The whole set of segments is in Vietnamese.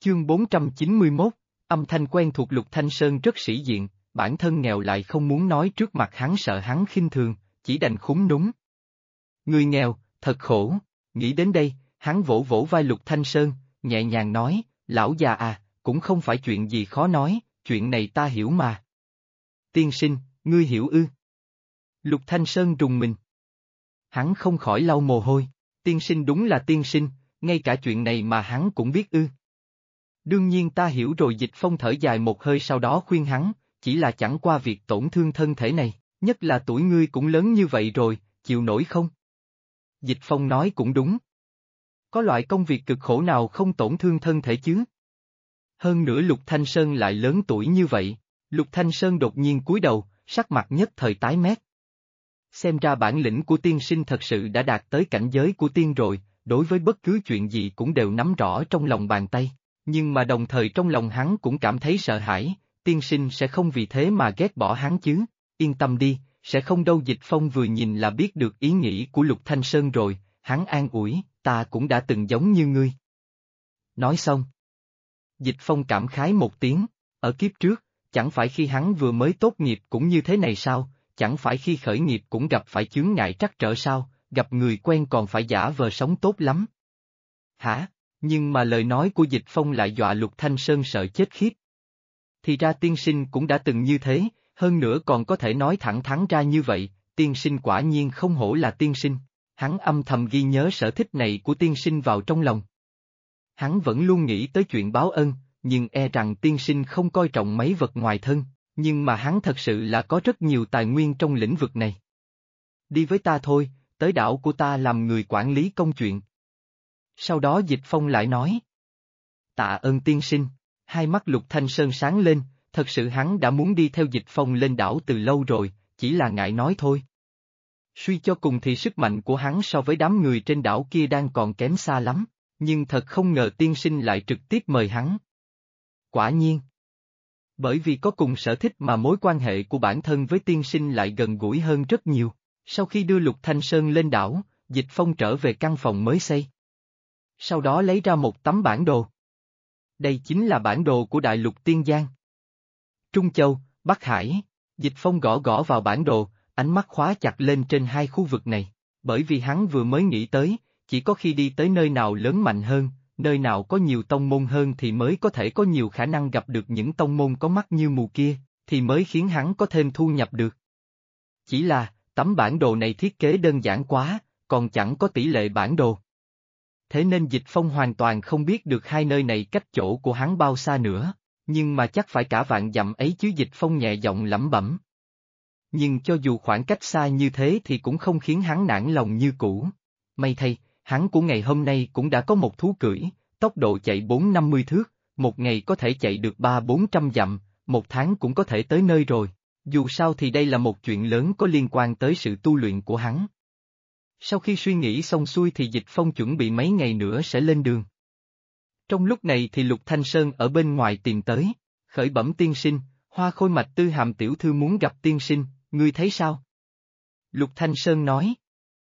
Chương 491, âm thanh quen thuộc Lục Thanh Sơn rất sĩ diện, bản thân nghèo lại không muốn nói trước mặt hắn sợ hắn khinh thường, chỉ đành khúm núm. Người nghèo, thật khổ, nghĩ đến đây, hắn vỗ vỗ vai Lục Thanh Sơn, nhẹ nhàng nói, lão già à, cũng không phải chuyện gì khó nói, chuyện này ta hiểu mà. Tiên sinh, ngươi hiểu ư? Lục Thanh Sơn rùng mình. Hắn không khỏi lau mồ hôi, tiên sinh đúng là tiên sinh, ngay cả chuyện này mà hắn cũng biết ư. Đương nhiên ta hiểu rồi. Dịch Phong thở dài một hơi sau đó khuyên hắn, chỉ là chẳng qua việc tổn thương thân thể này, nhất là tuổi ngươi cũng lớn như vậy rồi, chịu nổi không? Dịch Phong nói cũng đúng. Có loại công việc cực khổ nào không tổn thương thân thể chứ? Hơn nữa Lục Thanh Sơn lại lớn tuổi như vậy, Lục Thanh Sơn đột nhiên cúi đầu, sắc mặt nhất thời tái mét. Xem ra bản lĩnh của tiên sinh thật sự đã đạt tới cảnh giới của tiên rồi, đối với bất cứ chuyện gì cũng đều nắm rõ trong lòng bàn tay. Nhưng mà đồng thời trong lòng hắn cũng cảm thấy sợ hãi, tiên sinh sẽ không vì thế mà ghét bỏ hắn chứ, yên tâm đi, sẽ không đâu. Dịch Phong vừa nhìn là biết được ý nghĩ của Lục Thanh Sơn rồi, hắn an ủi, ta cũng đã từng giống như ngươi. Nói xong. Dịch Phong cảm khái một tiếng, ở kiếp trước, chẳng phải khi hắn vừa mới tốt nghiệp cũng như thế này sao, chẳng phải khi khởi nghiệp cũng gặp phải chướng ngại trắc trở sao, gặp người quen còn phải giả vờ sống tốt lắm. Hả? Nhưng mà lời nói của Dịch Phong lại dọa Lục Thanh Sơn sợ chết khiếp. Thì ra tiên sinh cũng đã từng như thế, hơn nữa còn có thể nói thẳng thắn ra như vậy, tiên sinh quả nhiên không hổ là tiên sinh. Hắn âm thầm ghi nhớ sở thích này của tiên sinh vào trong lòng. Hắn vẫn luôn nghĩ tới chuyện báo ân, nhưng e rằng tiên sinh không coi trọng mấy vật ngoài thân, nhưng mà hắn thật sự là có rất nhiều tài nguyên trong lĩnh vực này. Đi với ta thôi, tới đảo của ta làm người quản lý công chuyện. Sau đó Dịch Phong lại nói. Tạ ơn tiên sinh, hai mắt Lục Thanh Sơn sáng lên, thật sự hắn đã muốn đi theo Dịch Phong lên đảo từ lâu rồi, chỉ là ngại nói thôi. Suy cho cùng thì sức mạnh của hắn so với đám người trên đảo kia đang còn kém xa lắm, nhưng thật không ngờ tiên sinh lại trực tiếp mời hắn. Quả nhiên. Bởi vì có cùng sở thích mà mối quan hệ của bản thân với tiên sinh lại gần gũi hơn rất nhiều. Sau khi đưa Lục Thanh Sơn lên đảo, Dịch Phong trở về căn phòng mới xây. Sau đó lấy ra một tấm bản đồ. Đây chính là bản đồ của Đại Lục Tiên Giang. Trung Châu, Bắc Hải. Dịch Phong gõ gõ vào bản đồ, ánh mắt khóa chặt lên trên hai khu vực này, bởi vì hắn vừa mới nghĩ tới, chỉ có khi đi tới nơi nào lớn mạnh hơn, nơi nào có nhiều tông môn hơn thì mới có thể có nhiều khả năng gặp được những tông môn có mắt như mù kia, thì mới khiến hắn có thêm thu nhập được. Chỉ là, tấm bản đồ này thiết kế đơn giản quá, còn chẳng có tỷ lệ bản đồ. Thế nên Dịch Phong hoàn toàn không biết được hai nơi này cách chỗ của hắn bao xa nữa, nhưng mà chắc phải cả vạn dặm ấy chứ. Dịch Phong nhẹ giọng lẩm bẩm. Nhưng cho dù khoảng cách xa như thế thì cũng không khiến hắn nản lòng như cũ. May thay, hắn của ngày hôm nay cũng đã có một thú cưỡi, tốc độ chạy 450 thước, một ngày có thể chạy được 300-400 dặm, một tháng cũng có thể tới nơi rồi. Dù sao thì đây là một chuyện lớn có liên quan tới sự tu luyện của hắn. Sau khi suy nghĩ xong xuôi thì Dịch Phong chuẩn bị mấy ngày nữa sẽ lên đường. Trong lúc này thì Lục Thanh Sơn ở bên ngoài tìm tới, khởi bẩm tiên sinh, Hoa Khôi Mạch Tư Hàm tiểu thư muốn gặp tiên sinh, ngươi thấy sao? Lục Thanh Sơn nói.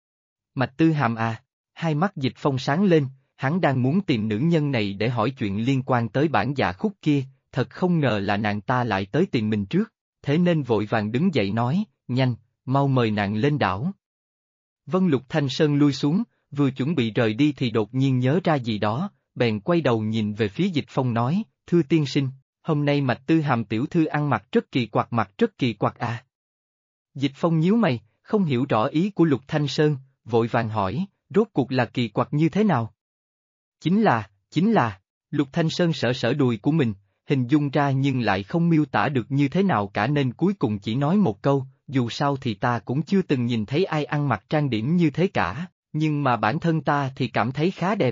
Mạch Tư Hàm à, hai mắt Dịch Phong sáng lên, hắn đang muốn tìm nữ nhân này để hỏi chuyện liên quan tới bản dạ khúc kia, thật không ngờ là nàng ta lại tới tìm mình trước, thế nên vội vàng đứng dậy nói, nhanh, mau mời nàng lên đảo. Vân. Lục Thanh Sơn lui xuống, vừa chuẩn bị rời đi thì đột nhiên nhớ ra gì đó, bèn quay đầu nhìn về phía Dịch Phong nói, thưa tiên sinh, hôm nay Mạch Tư Hàm tiểu thư ăn mặc rất kỳ quặc, mặt rất kỳ quặc à. Dịch Phong nhíu mày, không hiểu rõ ý của Lục Thanh Sơn, vội vàng hỏi, rốt cuộc là kỳ quặc như thế nào? Chính là, Lục Thanh Sơn sờ đùi của mình, hình dung ra nhưng lại không miêu tả được như thế nào cả nên cuối cùng chỉ nói một câu, dù sao thì ta cũng chưa từng nhìn thấy ai ăn mặc trang điểm như thế cả, nhưng mà bản thân ta thì cảm thấy khá đẹp.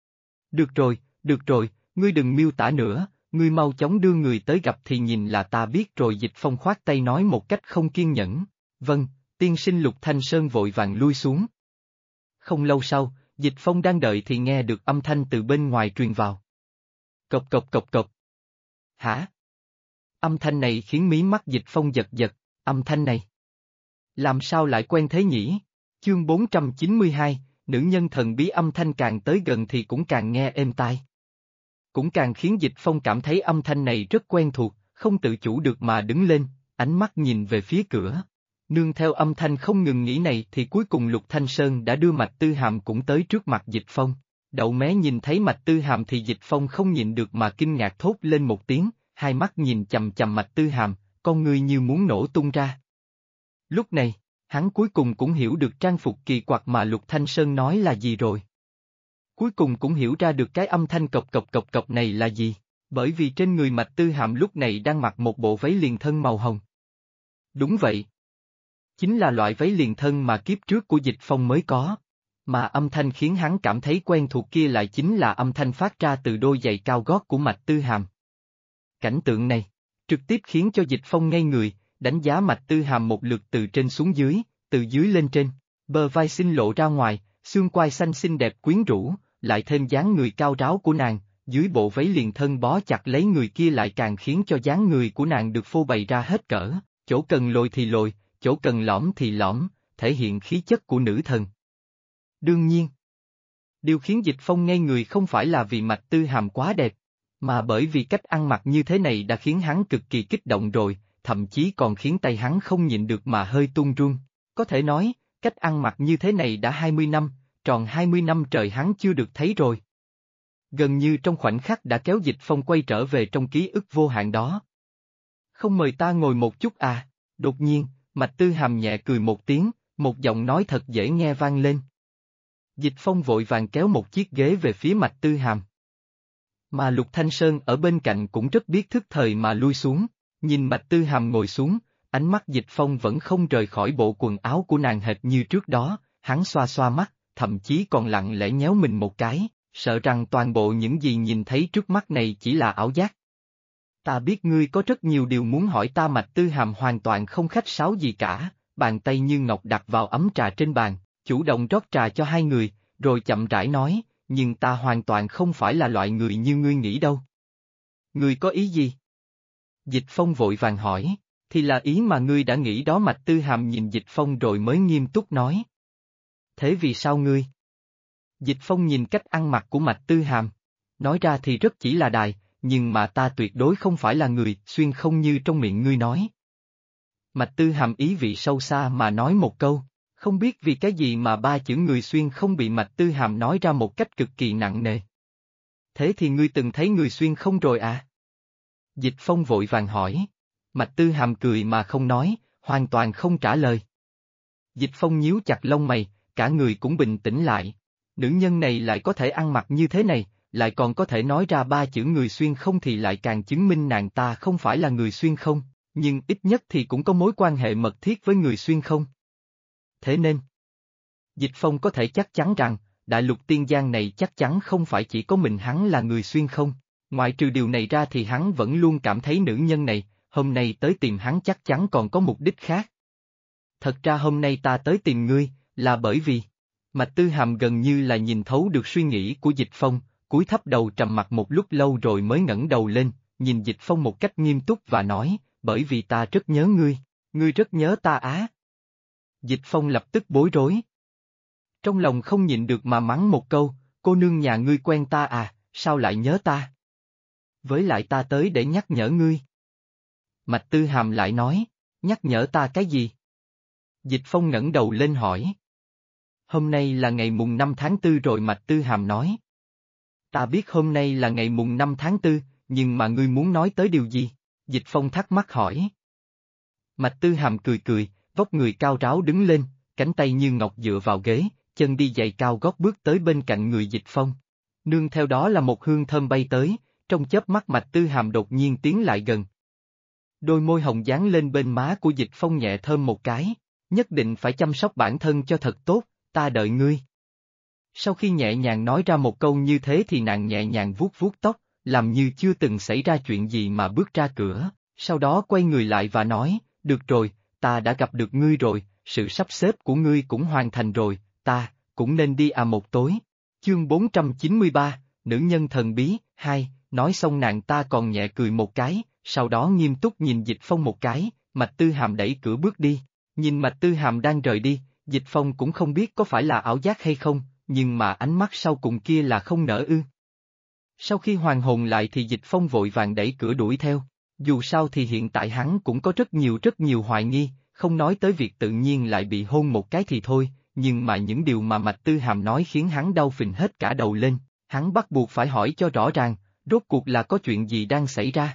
Được rồi, ngươi đừng miêu tả nữa, ngươi mau chóng đưa người tới gặp thì nhìn là ta biết rồi. Dịch Phong khoát tay nói một cách không kiên nhẫn, vâng, tiên sinh. Lục Thanh Sơn vội vàng lui xuống. Không lâu sau, Dịch Phong đang đợi thì nghe được âm thanh từ bên ngoài truyền vào. Cộc cộc cộc cộc. Hả? Âm thanh này khiến mí mắt Dịch Phong giật giật, âm thanh này. Làm sao lại quen thế nhỉ? Chương 492, nữ nhân thần bí. Âm thanh càng tới gần thì cũng càng nghe êm tai. cũng càng khiến Dịch Phong cảm thấy âm thanh này rất quen thuộc, không tự chủ được mà đứng lên, ánh mắt nhìn về phía cửa. Nương theo âm thanh không ngừng nghỉ này thì cuối cùng Lục Thanh Sơn đã đưa Mạch Tư Hàm cũng tới trước mặt Dịch Phong. Đậu mé nhìn thấy Mạch Tư Hàm thì Dịch Phong không nhịn được mà kinh ngạc thốt lên một tiếng, hai mắt nhìn chằm chằm Mạch Tư Hàm, con ngươi như muốn nổ tung ra. Lúc này, hắn cuối cùng cũng hiểu được trang phục kỳ quặc mà Lục Thanh Sơn nói là gì rồi. Cuối cùng cũng hiểu ra được cái âm thanh cộc cộc này là gì, bởi vì trên người Mạch Tư Hàm lúc này đang mặc một bộ váy liền thân màu hồng. Đúng vậy. Chính là loại váy liền thân mà kiếp trước của Dịch Phong mới có. Mà âm thanh khiến hắn cảm thấy quen thuộc kia lại chính là âm thanh phát ra từ đôi giày cao gót của Mạch Tư Hàm. Cảnh tượng này, trực tiếp khiến cho Dịch Phong ngây người, đánh giá Mạch Tư Hàm một lượt từ trên xuống dưới, từ dưới lên trên, bờ vai xinh lộ ra ngoài, xương quai xanh xinh đẹp quyến rũ, lại thêm dáng người cao ráo của nàng, dưới bộ váy liền thân bó chặt lấy người kia lại càng khiến cho dáng người của nàng được phô bày ra hết cỡ, chỗ cần lồi thì lồi, chỗ cần lõm thì lõm, thể hiện khí chất của nữ thần. Đương nhiên, điều khiến Dịch Phong ngây người không phải là vì Mạch Tư Hàm quá đẹp, mà bởi vì cách ăn mặc như thế này đã khiến hắn cực kỳ kích động rồi, thậm chí còn khiến tay hắn không nhịn được mà hơi run run. Có thể nói, cách ăn mặc như thế này đã 20 năm, tròn 20 năm trời hắn chưa được thấy rồi. Gần như trong khoảnh khắc đã kéo Dịch Phong quay trở về trong ký ức vô hạn đó. Không mời ta ngồi một chút à? Đột nhiên, Mạch Tư Hàm nhẹ cười một tiếng, một giọng nói thật dễ nghe vang lên. Dịch Phong vội vàng kéo một chiếc ghế về phía Mạch Tư Hàm. Mà Lục Thanh Sơn ở bên cạnh cũng rất biết thức thời mà lui xuống, nhìn Mạch Tư Hàm ngồi xuống, ánh mắt Dịch Phong vẫn không rời khỏi bộ quần áo của nàng hệt như trước đó, hắn xoa xoa mắt, thậm chí còn lặng lẽ nhéo mình một cái, sợ rằng toàn bộ những gì nhìn thấy trước mắt này chỉ là ảo giác. Ta biết ngươi có rất nhiều điều muốn hỏi ta. Mạch Tư Hàm hoàn toàn không khách sáo gì cả, bàn tay như ngọc đặt vào ấm trà trên bàn, chủ động rót trà cho hai người, rồi chậm rãi nói, nhưng ta hoàn toàn không phải là loại người như ngươi nghĩ đâu. Ngươi có ý gì? Dịch Phong vội vàng hỏi, thì là ý mà ngươi đã nghĩ đó. Mạch Tư Hàm nhìn Dịch Phong rồi mới nghiêm túc nói. Thế vì sao ngươi? Dịch Phong nhìn cách ăn mặc của Mạch Tư Hàm, nói ra thì rất chỉ là đài, nhưng mà ta tuyệt đối không phải là người xuyên không như trong miệng ngươi nói. Mạch Tư Hàm ý vị sâu xa mà nói một câu, không biết vì cái gì mà ba chữ người xuyên không bị Mạch Tư Hàm nói ra một cách cực kỳ nặng nề. Thế thì ngươi từng thấy người xuyên không rồi à? Dịch Phong vội vàng hỏi. Mạch Tư Hàm cười mà không nói, hoàn toàn không trả lời. Dịch Phong nhíu chặt lông mày, cả người cũng bình tĩnh lại. Nữ nhân này lại có thể ăn mặc như thế này, lại còn có thể nói ra ba chữ người xuyên không thì lại càng chứng minh nàng ta không phải là người xuyên không, nhưng ít nhất thì cũng có mối quan hệ mật thiết với người xuyên không. Thế nên, Dịch Phong có thể chắc chắn rằng, đại lục tiên giang này chắc chắn không phải chỉ có mình hắn là người xuyên không, ngoại trừ điều này ra thì hắn vẫn luôn cảm thấy nữ nhân này, hôm nay tới tìm hắn chắc chắn còn có mục đích khác. Thật ra hôm nay ta tới tìm ngươi, là bởi vì, Mạch Tư Hàm gần như là nhìn thấu được suy nghĩ của Dịch Phong, cúi thấp đầu trầm mặc một lúc lâu rồi mới ngẩng đầu lên, nhìn Dịch Phong một cách nghiêm túc và nói, bởi vì ta rất nhớ ngươi rất nhớ ta á. Dịch Phong lập tức bối rối. Trong lòng không nhịn được mà mắng một câu, cô nương nhà ngươi quen ta à, sao lại nhớ ta? Với lại ta tới để nhắc nhở ngươi. Mạch Tư Hàm lại nói, nhắc nhở ta cái gì? Dịch Phong ngẩng đầu lên hỏi. Hôm nay là ngày mùng 5 tháng 4 rồi. Mạch Tư Hàm nói. Ta biết hôm nay là ngày mùng 5 tháng 4, nhưng mà ngươi muốn nói tới điều gì? Dịch Phong thắc mắc hỏi. Mạch Tư Hàm cười cười, vóc người cao ráo đứng lên, cánh tay như ngọc dựa vào ghế, chân đi giày cao gót bước tới bên cạnh người Dịch Phong. Nương theo đó là một hương thơm bay tới, trong chớp mắt Mạch Tư Hàm đột nhiên tiến lại gần. Đôi môi hồng dán lên bên má của Dịch Phong nhẹ thơm một cái, nhất định phải chăm sóc bản thân cho thật tốt, ta đợi ngươi. Sau khi nhẹ nhàng nói ra một câu như thế thì nàng nhẹ nhàng vuốt vuốt tóc, làm như chưa từng xảy ra chuyện gì mà bước ra cửa, sau đó quay người lại và nói, được rồi, ta đã gặp được ngươi rồi, sự sắp xếp của ngươi cũng hoàn thành rồi, ta, cũng nên đi à một tối. Chương 493, Nữ nhân thần bí, 2, nói xong nàng ta còn nhẹ cười một cái, sau đó nghiêm túc nhìn Dịch Phong một cái, Mạch Tư Hàm đẩy cửa bước đi, nhìn Mạch Tư Hàm đang rời đi, Dịch Phong cũng không biết có phải là ảo giác hay không, nhưng mà ánh mắt sau cùng kia là không nở ư. Sau khi hoàn hồn lại thì Dịch Phong vội vàng đẩy cửa đuổi theo. Dù sao thì hiện tại hắn cũng có rất nhiều hoài nghi, không nói tới việc tự nhiên lại bị hôn một cái thì thôi, nhưng mà những điều mà Mạch Tư Hàm nói khiến hắn đau phình hết cả đầu lên, hắn bắt buộc phải hỏi cho rõ ràng, rốt cuộc là có chuyện gì đang xảy ra.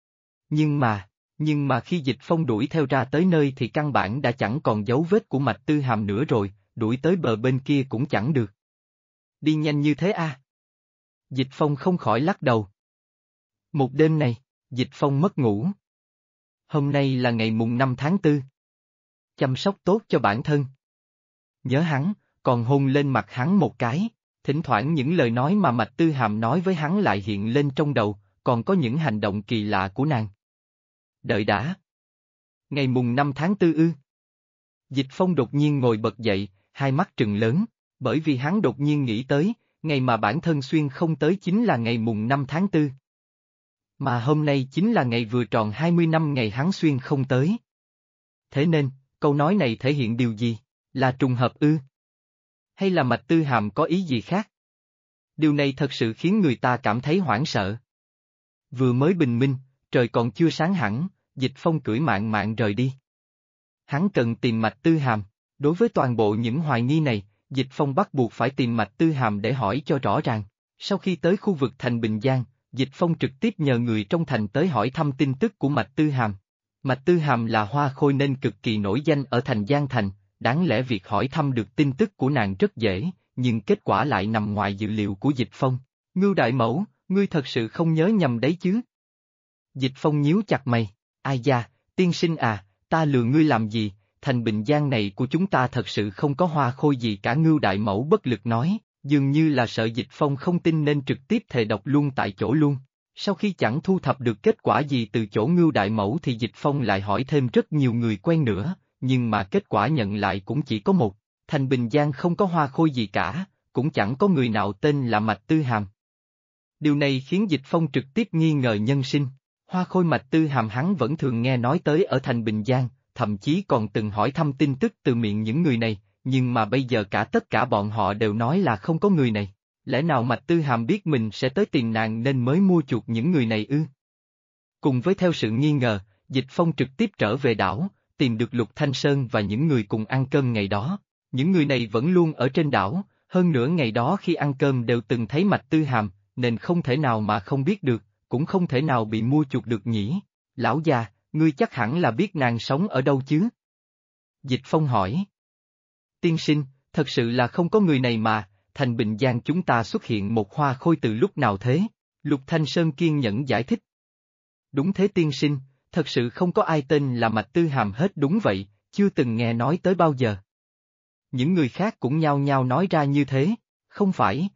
Nhưng mà khi Dịch Phong đuổi theo ra tới nơi thì căn bản đã chẳng còn dấu vết của Mạch Tư Hàm nữa rồi, đuổi tới bờ bên kia cũng chẳng được. Đi nhanh như thế à? Dịch Phong không khỏi lắc đầu. Một đêm này, Dịch Phong mất ngủ. Hôm nay là ngày mùng 5 tháng 4. Chăm sóc tốt cho bản thân. Nhớ hắn, còn hôn lên mặt hắn một cái, thỉnh thoảng những lời nói mà Mạch Tư Hàm nói với hắn lại hiện lên trong đầu, còn có những hành động kỳ lạ của nàng. Đợi đã. Ngày mùng 5 tháng 4 ư. Dịch Phong đột nhiên ngồi bật dậy, hai mắt trừng lớn, bởi vì hắn đột nhiên nghĩ tới, ngày mà bản thân xuyên không tới chính là ngày mùng 5 tháng 4. Mà hôm nay chính là ngày vừa tròn 20 năm ngày hắn xuyên không tới. Thế nên, câu nói này thể hiện điều gì? Là trùng hợp ư? Hay là Mạch Tư Hàm có ý gì khác? Điều này thật sự khiến người ta cảm thấy hoảng sợ. Vừa mới bình minh, trời còn chưa sáng hẳn, Dịch Phong cưỡi mạn mạn rời đi. Hắn cần tìm Mạch Tư Hàm, đối với toàn bộ những hoài nghi này, Dịch Phong bắt buộc phải tìm Mạch Tư Hàm để hỏi cho rõ ràng. Sau khi tới khu vực thành Bình Giang, Dịch Phong trực tiếp nhờ người trong thành tới hỏi thăm tin tức của Mạch Tư Hàm. Mạch Tư Hàm là hoa khôi nên cực kỳ nổi danh ở thành Giang Thành, đáng lẽ việc hỏi thăm được tin tức của nàng rất dễ, nhưng kết quả lại nằm ngoài dự liệu của Dịch Phong. Ngưu Đại Mẫu, ngươi thật sự không nhớ nhầm đấy chứ? Dịch Phong nhíu chặt mày, ai da, tiên sinh à, ta lừa ngươi làm gì, thành Bình Giang này của chúng ta thật sự không có hoa khôi gì cả. Ngưu Đại Mẫu bất lực nói, dường như là sợ Dịch Phong không tin nên trực tiếp thề độc luôn tại chỗ luôn. Sau khi chẳng thu thập được kết quả gì từ chỗ Ngưu Đại Mẫu thì Dịch Phong lại hỏi thêm rất nhiều người quen nữa, nhưng mà kết quả nhận lại cũng chỉ có một, thành Bình Giang không có hoa khôi gì cả, cũng chẳng có người nào tên là Mạch Tư Hàm. Điều này khiến Dịch Phong trực tiếp nghi ngờ nhân sinh. Hoa khôi Mạch Tư Hàm hắn vẫn thường nghe nói tới ở thành Bình Giang, thậm chí còn từng hỏi thăm tin tức từ miệng những người này, nhưng mà bây giờ tất cả bọn họ đều nói là không có người này. Lẽ nào Mạch Tư Hàm biết mình sẽ tới tìm nàng nên mới mua chuộc những người này ư? Cùng với theo sự nghi ngờ, Dịch Phong trực tiếp trở về đảo, tìm được Lục Thanh Sơn và những người cùng ăn cơm ngày đó. Những người này vẫn luôn ở trên đảo, hơn nữa ngày đó khi ăn cơm đều từng thấy Mạch Tư Hàm, nên không thể nào mà không biết được, cũng không thể nào bị mua chuộc được nhỉ. Lão già, ngươi chắc hẳn là biết nàng sống ở đâu chứ? Dịch Phong hỏi. Tiên sinh, thật sự là không có người này mà, thành Bình Giang chúng ta xuất hiện một hoa khôi từ lúc nào thế? Lục Thanh Sơn kiên nhẫn giải thích. Đúng thế tiên sinh, thật sự không có ai tên là Mạch Tư Hàm hết. Đúng vậy, chưa từng nghe nói tới bao giờ. Những người khác cũng nhao nhao nói ra như thế, không phải,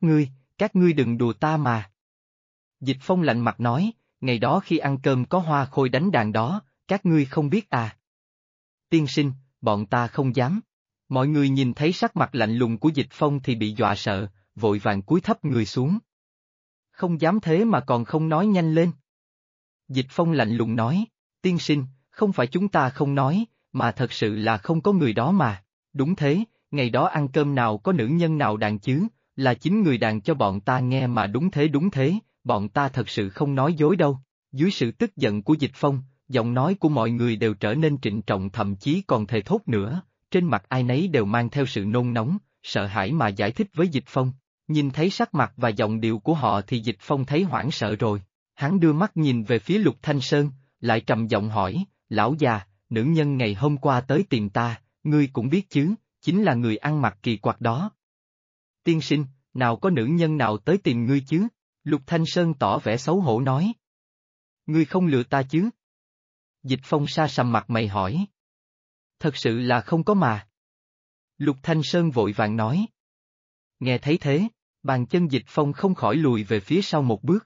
các ngươi đừng đùa ta mà. Dịch Phong lạnh mặt nói, ngày đó khi ăn cơm có hoa khôi đánh đàn đó, các ngươi không biết à? Tiên sinh, bọn ta không dám. Mọi người nhìn thấy sắc mặt lạnh lùng của Dịch Phong thì bị dọa sợ, vội vàng cúi thấp người xuống. Không dám thế mà còn không nói nhanh lên. Dịch Phong lạnh lùng nói, tiên sinh, không phải chúng ta không nói, mà thật sự là không có người đó mà. Đúng thế, ngày đó ăn cơm nào có nữ nhân nào đàn chứ, là chính người đàn cho bọn ta nghe mà. Đúng thế, bọn ta thật sự không nói dối đâu. Dưới sự tức giận của Dịch Phong, giọng nói của mọi người đều trở nên trịnh trọng, thậm chí còn thề thốt nữa, trên mặt ai nấy đều mang theo sự nôn nóng, sợ hãi mà giải thích với Dịch Phong. Nhìn thấy sắc mặt và giọng điệu của họ thì Dịch Phong thấy hoảng sợ rồi. Hắn đưa mắt nhìn về phía Lục Thanh Sơn, lại trầm giọng hỏi, lão già, nữ nhân ngày hôm qua tới tìm ta, ngươi cũng biết chứ, chính là người ăn mặc kỳ quặc đó. Tiên sinh, nào có nữ nhân nào tới tìm ngươi chứ? Lục Thanh Sơn tỏ vẻ xấu hổ nói. Ngươi không lừa ta chứ? Dịch Phong sa sầm mặt mày hỏi. Thật sự là không có mà. Lục Thanh Sơn vội vàng nói. Nghe thấy thế, bàn chân Dịch Phong không khỏi lùi về phía sau một bước.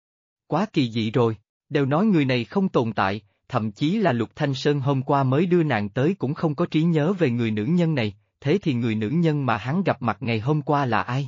Quá kỳ dị rồi, đều nói người này không tồn tại, thậm chí là Lục Thanh Sơn hôm qua mới đưa nàng tới cũng không có trí nhớ về người nữ nhân này, thế thì người nữ nhân mà hắn gặp mặt ngày hôm qua là ai?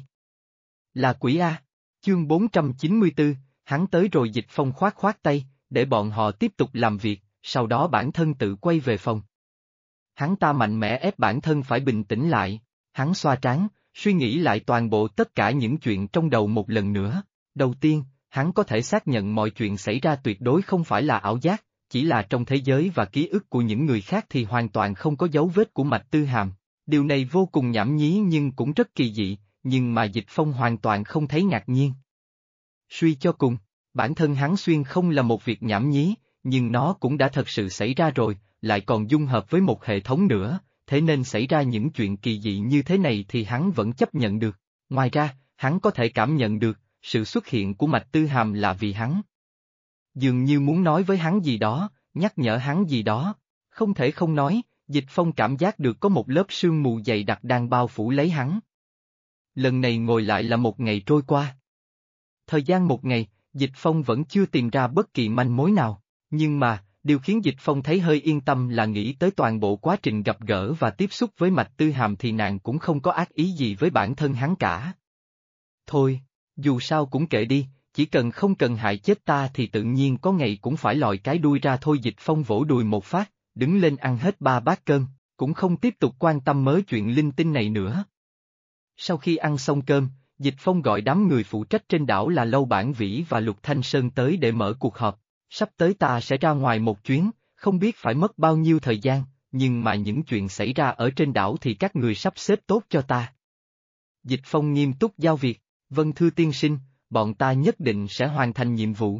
Là quỷ A. Chương 494, hắn tới rồi. Dịch Phong khoát tay, để bọn họ tiếp tục làm việc, sau đó bản thân tự quay về phòng. Hắn ta mạnh mẽ ép bản thân phải bình tĩnh lại, hắn xoa trán, suy nghĩ lại toàn bộ tất cả những chuyện trong đầu một lần nữa. Đầu tiên, hắn có thể xác nhận mọi chuyện xảy ra tuyệt đối không phải là ảo giác, chỉ là trong thế giới và ký ức của những người khác thì hoàn toàn không có dấu vết của Mạch Tư Hàm. Điều này vô cùng nhảm nhí nhưng cũng rất kỳ dị, nhưng mà Dịch Phong hoàn toàn không thấy ngạc nhiên. Suy cho cùng, bản thân hắn xuyên không là một việc nhảm nhí, nhưng nó cũng đã thật sự xảy ra rồi, lại còn dung hợp với một hệ thống nữa, thế nên xảy ra những chuyện kỳ dị như thế này thì hắn vẫn chấp nhận được. Ngoài ra, hắn có thể cảm nhận được, sự xuất hiện của Mạch Tư Hàm là vì hắn. Dường như muốn nói với hắn gì đó, nhắc nhở hắn gì đó, không thể không nói, Dịch Phong cảm giác được có một lớp sương mù dày đặc đang bao phủ lấy hắn. Lần này ngồi lại là một ngày trôi qua. Thời gian một ngày, Dịch Phong vẫn chưa tìm ra bất kỳ manh mối nào, nhưng mà, điều khiến Dịch Phong thấy hơi yên tâm là nghĩ tới toàn bộ quá trình gặp gỡ và tiếp xúc với Mạch Tư Hàm thì nàng cũng không có ác ý gì với bản thân hắn cả. Thôi, dù sao cũng kệ đi, chỉ cần không cần hại chết ta thì tự nhiên có ngày cũng phải lòi cái đuôi ra thôi. Dịch Phong vỗ đùi một phát, đứng lên ăn hết 3 bát cơm, cũng không tiếp tục quan tâm mớ chuyện linh tinh này nữa. Sau khi ăn xong cơm, Dịch Phong gọi đám người phụ trách trên đảo là Lâu Bản Vĩ và Lục Thanh Sơn tới để mở cuộc họp. Sắp tới ta sẽ ra ngoài một chuyến, không biết phải mất bao nhiêu thời gian, nhưng mà những chuyện xảy ra ở trên đảo thì các người sắp xếp tốt cho ta. Dịch Phong nghiêm túc giao việc, vâng thưa tiên sinh, bọn ta nhất định sẽ hoàn thành nhiệm vụ.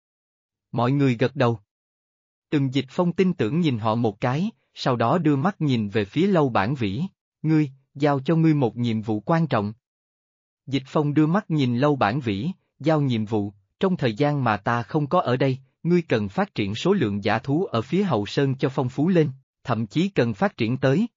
Mọi người gật đầu. Dịch Phong tin tưởng nhìn họ một cái, sau đó đưa mắt nhìn về phía Lâu Bản Vĩ, ngươi, giao cho ngươi một nhiệm vụ quan trọng. Dịch Phong đưa mắt nhìn Lâu Bản Vĩ, giao nhiệm vụ, trong thời gian mà ta không có ở đây, ngươi cần phát triển số lượng dã thú ở phía hậu sơn cho phong phú lên, thậm chí cần phát triển tới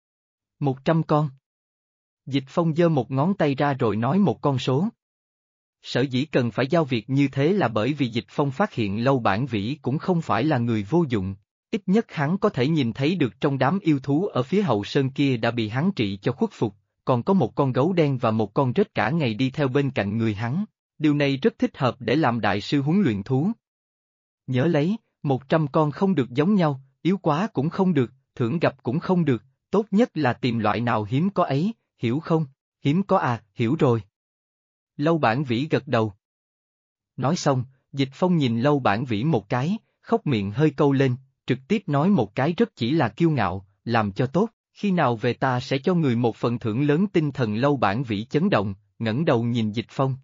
100 con. Dịch Phong giơ một ngón tay ra rồi nói một con số. Sở dĩ cần phải giao việc như thế là bởi vì Dịch Phong phát hiện Lâu Bản Vĩ cũng không phải là người vô dụng, ít nhất hắn có thể nhìn thấy được trong đám yêu thú ở phía hậu sơn kia đã bị hắn trị cho khuất phục, còn có một con gấu đen và một con rết cả ngày đi theo bên cạnh người hắn, điều này rất thích hợp để làm đại sư huấn luyện thú. Nhớ lấy, 100 con không được giống nhau, yếu quá cũng không được, thưởng gặp cũng không được, tốt nhất là tìm loại nào hiếm có ấy, hiểu không? Hiếm có à, hiểu rồi. Lâu Bản Vĩ gật đầu. Nói xong, Dịch Phong nhìn Lâu Bản Vĩ một cái, khóc miệng hơi câu lên, trực tiếp nói một cái rất chỉ là kiêu ngạo, làm cho tốt, khi nào về ta sẽ cho người một phần thưởng lớn. Tinh thần Lâu Bản Vĩ chấn động, ngẩng đầu nhìn Dịch Phong.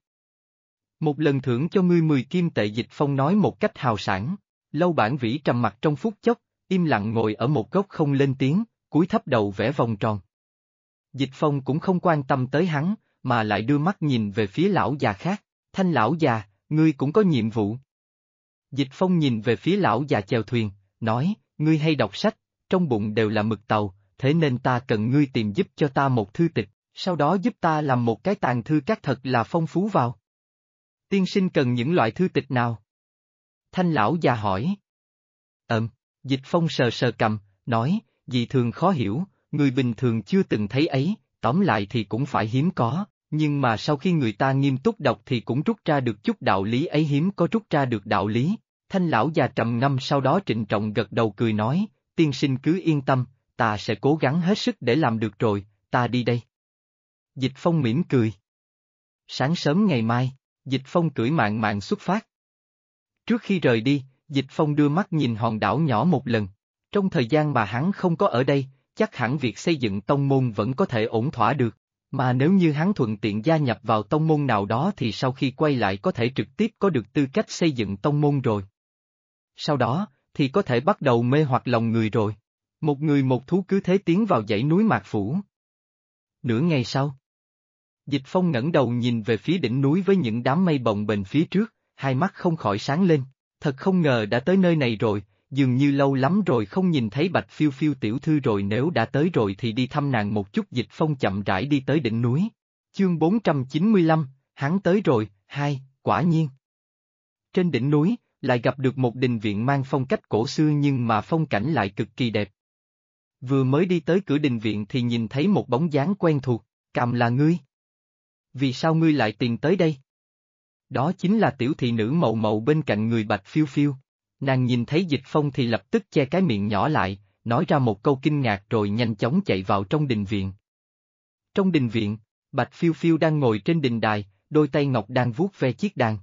Một lần thưởng cho ngươi 10 kim tệ. Dịch Phong nói một cách hào sảng. Lâu Bản Vĩ trầm mặt trong phút chốc, im lặng ngồi ở một góc không lên tiếng, cúi thấp đầu vẽ vòng tròn. Dịch Phong cũng không quan tâm tới hắn, mà lại đưa mắt nhìn về phía lão già khác, Thanh lão già, ngươi cũng có nhiệm vụ. Dịch Phong nhìn về phía lão già chèo thuyền, nói, ngươi hay đọc sách, trong bụng đều là mực tàu, thế nên ta cần ngươi tìm giúp cho ta một thư tịch, sau đó giúp ta làm một cái tàng thư các thật là phong phú vào. Tiên sinh cần những loại thư tịch nào? Thanh lão già hỏi. Dịch Phong sờ sờ cằm, nói, dị thường khó hiểu, người bình thường chưa từng thấy ấy, tóm lại thì cũng phải hiếm có, nhưng mà sau khi người ta nghiêm túc đọc thì cũng rút ra được chút đạo lý ấy. Hiếm có rút ra được đạo lý. Thanh lão già trầm ngâm sau đó trịnh trọng gật đầu cười nói, tiên sinh cứ yên tâm, ta sẽ cố gắng hết sức để làm được rồi, ta đi đây. Dịch Phong mỉm cười. Sáng sớm ngày mai, Dịch Phong cưỡi mạn mạn xuất phát. Trước khi rời đi, Dịch Phong đưa mắt nhìn hòn đảo nhỏ một lần. Trong thời gian mà hắn không có ở đây, chắc hẳn việc xây dựng tông môn vẫn có thể ổn thỏa được, mà nếu như hắn thuận tiện gia nhập vào tông môn nào đó thì sau khi quay lại có thể trực tiếp có được tư cách xây dựng tông môn rồi. Sau đó, thì có thể bắt đầu mê hoặc lòng người rồi. Một người một thú cứ thế tiến vào dãy núi Mạc Phủ. Nửa ngày sau, Dịch Phong ngẩng đầu nhìn về phía đỉnh núi với những đám mây bồng bềnh phía trước, hai mắt không khỏi sáng lên, thật không ngờ đã tới nơi này rồi, dường như lâu lắm rồi không nhìn thấy Bạch Phiêu Phiêu tiểu thư rồi, nếu đã tới rồi thì đi thăm nàng một chút. Dịch Phong chậm rãi đi tới đỉnh núi. Chương 495, hắn tới rồi, quả nhiên. Trên đỉnh núi, lại gặp được một đình viện mang phong cách cổ xưa nhưng mà phong cảnh lại cực kỳ đẹp. Vừa mới đi tới cửa đình viện thì nhìn thấy một bóng dáng quen thuộc, Cằm là ngươi. Vì sao ngươi lại tìm tới đây? Đó chính là tiểu thị nữ Mậu Mậu bên cạnh người Bạch Phiêu Phiêu. Nàng nhìn thấy Dịch Phong thì lập tức che cái miệng nhỏ lại, nói ra một câu kinh ngạc rồi nhanh chóng chạy vào trong đình viện. Trong đình viện, Bạch Phiêu Phiêu đang ngồi trên đình đài, đôi tay ngọc đang vuốt ve chiếc đàn.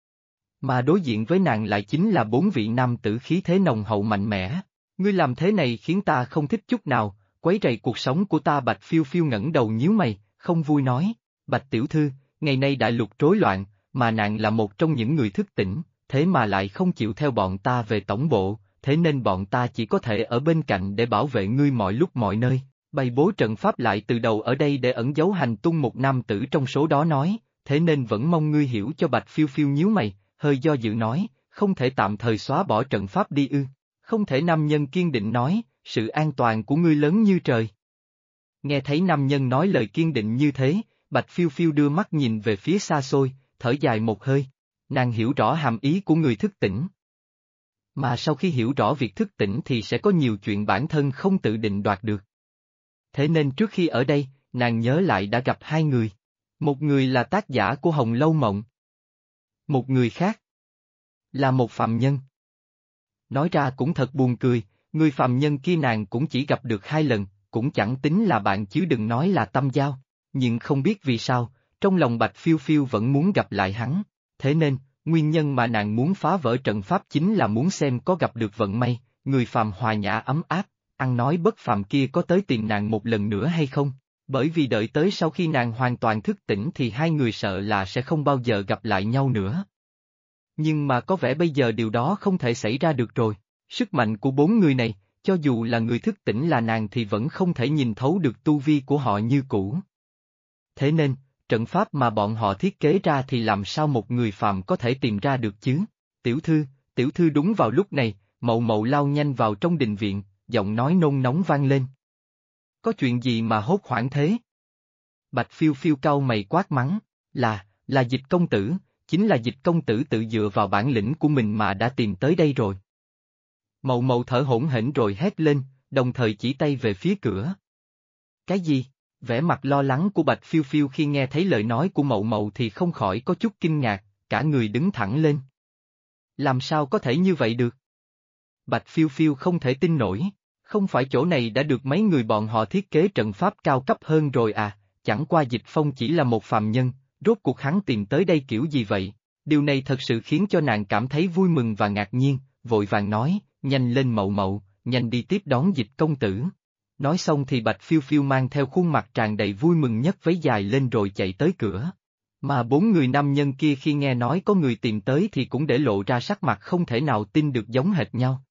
Mà đối diện với nàng lại chính là 4 vị nam tử khí thế nồng hậu mạnh mẽ. Ngươi làm thế này khiến ta không thích chút nào, quấy rầy cuộc sống của ta. Bạch Phiêu Phiêu ngẩng đầu nhíu mày, không vui nói, Bạch tiểu thư, ngày nay đại lục rối loạn, mà nàng là một trong những người thức tỉnh, thế mà lại không chịu theo bọn ta về tổng bộ, thế nên bọn ta chỉ có thể ở bên cạnh để bảo vệ ngươi mọi lúc mọi nơi. Bày bố trận pháp lại từ đầu ở đây để ẩn giấu hành tung. Một nam tử trong số đó nói, thế nên vẫn mong ngươi hiểu cho. Bạch Phiêu Phiêu nhíu mày, hơi do dự nói, không thể tạm thời xóa bỏ trận pháp đi ư? Không thể. Nam nhân kiên định nói, sự an toàn của ngươi lớn như trời. Nghe thấy nam nhân nói lời kiên định như thế, Bạch Phiêu Phiêu đưa mắt nhìn về phía xa xôi, thở dài một hơi. Nàng hiểu rõ hàm ý của người thức tỉnh. Mà sau khi hiểu rõ việc thức tỉnh thì sẽ có nhiều chuyện bản thân không tự định đoạt được. Thế nên trước khi ở đây, nàng nhớ lại đã gặp hai người. Một người là tác giả của Hồng Lâu Mộng. Một người khác là một phạm nhân. Nói ra cũng thật buồn cười, người phạm nhân kia nàng cũng chỉ gặp được 2 lần, cũng chẳng tính là bạn chứ đừng nói là tâm giao. Nhưng không biết vì sao, trong lòng Bạch Phiêu Phiêu vẫn muốn gặp lại hắn. Thế nên, nguyên nhân mà nàng muốn phá vỡ trận pháp chính là muốn xem có gặp được vận may, người phàm hòa nhã ấm áp, ăn nói bất phàm kia có tới tìm nàng một lần nữa hay không. Bởi vì đợi tới sau khi nàng hoàn toàn thức tỉnh thì hai người sợ là sẽ không bao giờ gặp lại nhau nữa. Nhưng mà có vẻ bây giờ điều đó không thể xảy ra được rồi. Sức mạnh của 4 người này, cho dù là người thức tỉnh là nàng thì vẫn không thể nhìn thấu được tu vi của họ như cũ. Thế nên, trận pháp mà bọn họ thiết kế ra thì làm sao một người phàm có thể tìm ra được chứ? Tiểu thư. Đúng vào lúc này, Mậu Mậu lao nhanh vào trong đình viện, giọng nói nôn nóng vang lên. Có chuyện gì mà hốt hoảng thế? Bạch Phiêu Phiêu cau mày quát mắng, là Dịch công tử, chính là Dịch công tử tự dựa vào bản lĩnh của mình mà đã tìm tới đây rồi. Mậu Mậu thở hổn hển rồi hét lên, đồng thời chỉ tay về phía cửa. Cái gì? Vẻ mặt lo lắng của Bạch Phiêu Phiêu khi nghe thấy lời nói của Mậu Mậu thì không khỏi có chút kinh ngạc, cả người đứng thẳng lên. Làm sao có thể như vậy được? Bạch Phiêu Phiêu không thể tin nổi, không phải chỗ này đã được mấy người bọn họ thiết kế trận pháp cao cấp hơn rồi à, chẳng qua Dịch Phong chỉ là một phàm nhân, rốt cuộc hắn tìm tới đây kiểu gì vậy? Điều này thật sự khiến cho nàng cảm thấy vui mừng và ngạc nhiên, vội vàng nói, nhanh lên Mậu Mậu, nhanh đi tiếp đón Dịch công tử. Nói xong thì Bạch Phiêu Phiêu mang theo khuôn mặt tràn đầy vui mừng nhấc váy dài lên rồi chạy tới cửa. Mà 4 người nam nhân kia khi nghe nói có người tìm tới thì cũng để lộ ra sắc mặt không thể nào tin được giống hệt nhau.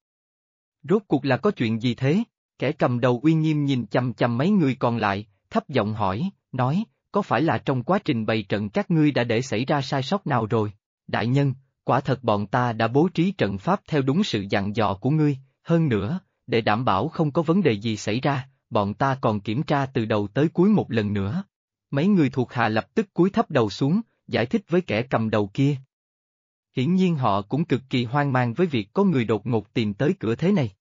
Rốt cuộc là có chuyện gì thế? Kẻ cầm đầu uy nghiêm nhìn chằm chằm mấy người còn lại, thấp giọng hỏi, nói, có phải là trong quá trình bày trận các ngươi đã để xảy ra sai sót nào rồi? Đại nhân, quả thật bọn ta đã bố trí trận pháp theo đúng sự dặn dò của ngươi, hơn nữa, để đảm bảo không có vấn đề gì xảy ra, bọn ta còn kiểm tra từ đầu tới cuối một lần nữa. Mấy người thuộc hạ lập tức cúi thấp đầu xuống, giải thích với kẻ cầm đầu kia. Hiển nhiên họ cũng cực kỳ hoang mang với việc có người đột ngột tìm tới cửa thế này.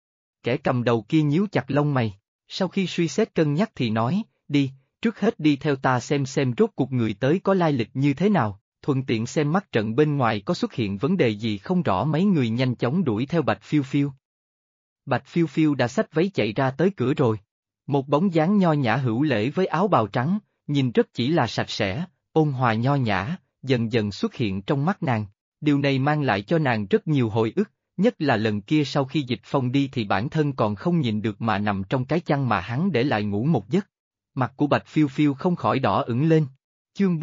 Kẻ cầm đầu kia nhíu chặt lông mày, sau khi suy xét cân nhắc thì nói, đi, trước hết đi theo ta xem rốt cuộc người tới có lai lịch như thế nào, thuận tiện xem mắt trận bên ngoài có xuất hiện vấn đề gì không rõ. Mấy người nhanh chóng đuổi theo Bạch Phiêu Phiêu. Bạch Phiêu Phiêu đã xách váy chạy ra tới cửa rồi. Một bóng dáng nho nhã hữu lễ với áo bào trắng, nhìn rất chỉ là sạch sẽ, ôn hòa nho nhã, dần dần xuất hiện trong mắt nàng. Điều này mang lại cho nàng rất nhiều hồi ức, nhất là lần kia sau khi Dịch Phong đi thì bản thân còn không nhìn được mà nằm trong cái chăn mà hắn để lại ngủ một giấc. Mặt của Bạch Phiêu Phiêu không khỏi đỏ ửng lên. Chương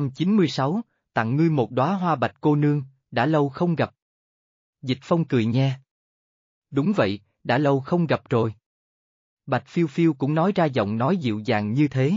496, tặng ngươi một đóa hoa bạch cô nương, đã lâu không gặp. Dịch Phong cười nhe. Đúng vậy, đã lâu không gặp rồi. Bạch Phiêu Phiêu cũng nói ra giọng nói dịu dàng như thế.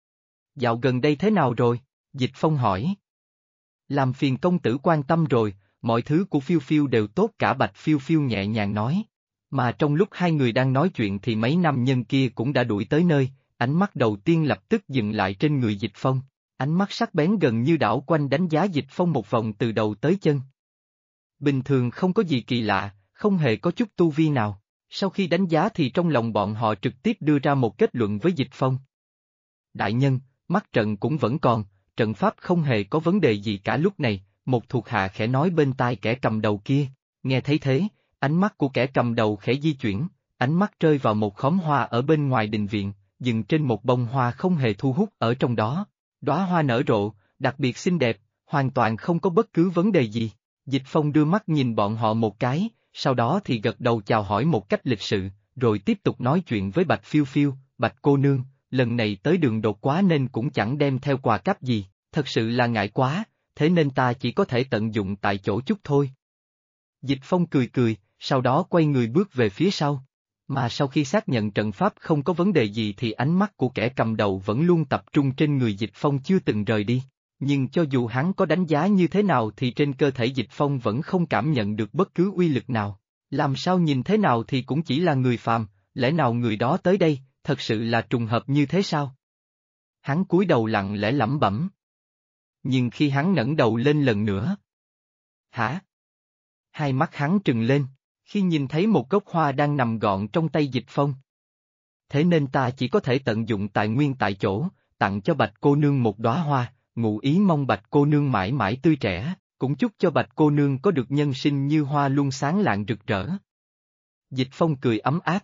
Dạo gần đây thế nào rồi? Dịch Phong hỏi. Làm phiền công tử quan tâm rồi, mọi thứ của Phiêu Phiêu đều tốt cả. Bạch Phiêu Phiêu nhẹ nhàng nói. Mà trong lúc hai người đang nói chuyện thì mấy nam nhân kia cũng đã đuổi tới nơi, ánh mắt đầu tiên lập tức dừng lại trên người Dịch Phong, ánh mắt sắc bén gần như đảo quanh đánh giá Dịch Phong một vòng từ đầu tới chân. Bình thường không có gì kỳ lạ, không hề có chút tu vi nào, sau khi đánh giá thì trong lòng bọn họ trực tiếp đưa ra một kết luận với Dịch Phong. Đại nhân, mắt trận cũng vẫn còn, trận pháp không hề có vấn đề gì cả. Lúc này, một thuộc hạ khẽ nói bên tai kẻ cầm đầu kia, nghe thấy thế, ánh mắt của kẻ cầm đầu khẽ di chuyển, ánh mắt rơi vào một khóm hoa ở bên ngoài đình viện, dừng trên một bông hoa không hề thu hút ở trong đó. Đóa hoa nở rộ, đặc biệt xinh đẹp, hoàn toàn không có bất cứ vấn đề gì. Dịch Phong đưa mắt nhìn bọn họ một cái, sau đó thì gật đầu chào hỏi một cách lịch sự, rồi tiếp tục nói chuyện với Bạch Phiêu Phiêu, Bạch cô nương, lần này tới đường đột quá nên cũng chẳng đem theo quà cáp gì, thật sự là ngại quá, thế nên ta chỉ có thể tận dụng tại chỗ chút thôi. Dịch Phong cười cười, sau đó quay người bước về phía sau. Mà sau khi xác nhận trận pháp không có vấn đề gì thì ánh mắt của kẻ cầm đầu vẫn luôn tập trung trên người Dịch Phong chưa từng rời đi. Nhưng cho dù hắn có đánh giá như thế nào thì trên cơ thể Dịch Phong vẫn không cảm nhận được bất cứ uy lực nào. Làm sao nhìn thế nào thì cũng chỉ là người phàm, lẽ nào người đó tới đây, thật sự là trùng hợp như thế sao? Hắn cúi đầu lặng lẽ lẩm bẩm. Nhưng khi hắn ngẩng đầu lên lần nữa. Hả? Hai mắt hắn trừng lên, khi nhìn thấy một gốc hoa đang nằm gọn trong tay Dịch Phong. Thế nên ta chỉ có thể tận dụng tài nguyên tại chỗ, tặng cho Bạch cô nương một đóa hoa, ngụ ý mong Bạch cô nương mãi mãi tươi trẻ, cũng chúc cho Bạch cô nương có được nhân sinh như hoa luôn sáng lạng rực rỡ. Dịch Phong cười ấm áp.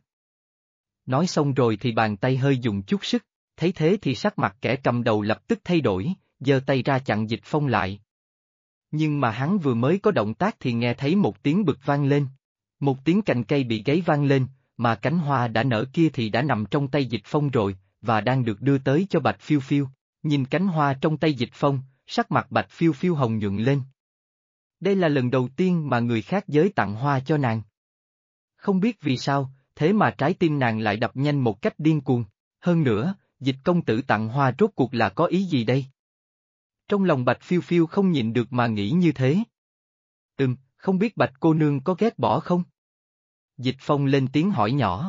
Nói xong rồi thì bàn tay hơi dùng chút sức, thấy thế thì sắc mặt kẻ cầm đầu lập tức thay đổi, giơ tay ra chặn Dịch Phong lại. Nhưng mà hắn vừa mới có động tác thì nghe thấy một tiếng bực vang lên. Một tiếng cành cây bị gáy vang lên, mà cánh hoa đã nở kia thì đã nằm trong tay Dịch Phong rồi, và đang được đưa tới cho Bạch Phiêu Phiêu. Nhìn cánh hoa trong tay Dịch Phong, sắc mặt Bạch Phiêu Phiêu hồng nhuận lên. Đây là lần đầu tiên mà người khác giới tặng hoa cho nàng. Không biết vì sao, thế mà trái tim nàng lại đập nhanh một cách điên cuồng. Hơn nữa, Dịch công tử tặng hoa rốt cuộc là có ý gì đây? Trong lòng Bạch Phiêu Phiêu không nhịn được mà nghĩ như thế. Không biết Bạch cô nương có ghét bỏ không? Dịch Phong lên tiếng hỏi nhỏ,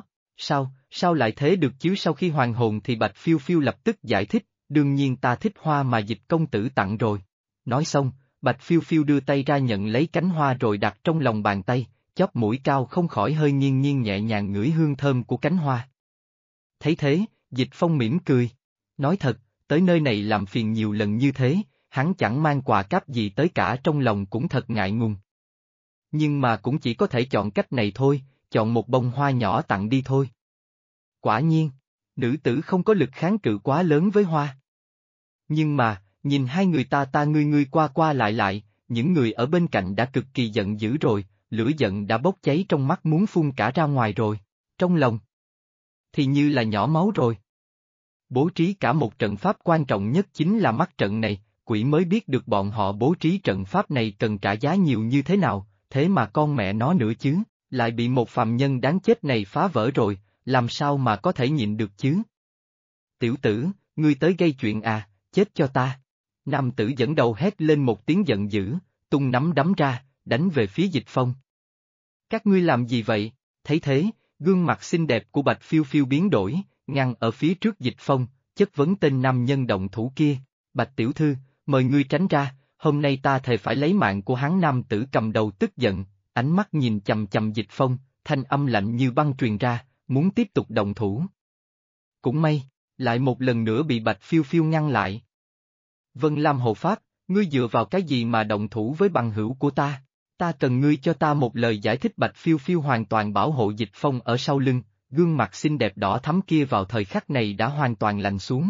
sao lại thế được chứ? Sau khi hoàn hồn thì Bạch Phiêu Phiêu lập tức giải thích, đương nhiên ta thích hoa mà Dịch công tử tặng rồi. Nói xong, Bạch Phiêu Phiêu đưa tay ra nhận lấy cánh hoa rồi đặt trong lòng bàn tay, chóp mũi cao không khỏi hơi nghiêng nghiêng nhẹ nhàng ngửi hương thơm của cánh hoa. Thấy thế, Dịch Phong mỉm cười. Nói thật, tới nơi này làm phiền nhiều lần như thế, hắn chẳng mang quà cáp gì tới cả, trong lòng cũng thật ngại ngùng. Nhưng mà cũng chỉ có thể chọn cách này thôi, chọn một bông hoa nhỏ tặng đi thôi. Quả nhiên, nữ tử không có lực kháng cự quá lớn với hoa. Nhưng mà, nhìn hai người ta ngươi qua qua lại, những người ở bên cạnh đã cực kỳ giận dữ rồi, lửa giận đã bốc cháy trong mắt muốn phun cả ra ngoài rồi, trong lòng thì như là nhỏ máu rồi. Bố trí cả một trận pháp quan trọng nhất chính là mắt trận này, quỷ mới biết được bọn họ bố trí trận pháp này cần trả giá nhiều như thế nào, thế mà con mẹ nó nữa chứ, lại bị một phàm nhân đáng chết này phá vỡ rồi, làm sao mà có thể nhịn được chứ? Tiểu tử, ngươi tới gây chuyện à, chết cho ta! Nam tử dẫn đầu hét lên một tiếng giận dữ, tung nắm đấm ra, đánh về phía Dịch Phong. Các ngươi làm gì vậy? Thấy thế, gương mặt xinh đẹp của Bạch Phiêu Phiêu biến đổi, ngăn ở phía trước Dịch Phong, chất vấn tên nam nhân động thủ kia. Bạch tiểu thư, mời ngươi tránh ra, hôm nay ta thề phải lấy mạng của hắn. Nam tử cầm đầu tức giận, ánh mắt nhìn chằm chằm Dịch Phong, thanh âm lạnh như băng truyền ra, muốn tiếp tục động thủ. Cũng may, lại một lần nữa bị Bạch Phiêu Phiêu ngăn lại. Vân Lam hộ pháp, ngươi dựa vào cái gì mà động thủ với bằng hữu của ta? Ta cần ngươi cho ta một lời giải thích. Bạch Phiêu Phiêu hoàn toàn bảo hộ Dịch Phong ở sau lưng, gương mặt xinh đẹp đỏ thắm kia vào thời khắc này đã hoàn toàn lạnh xuống.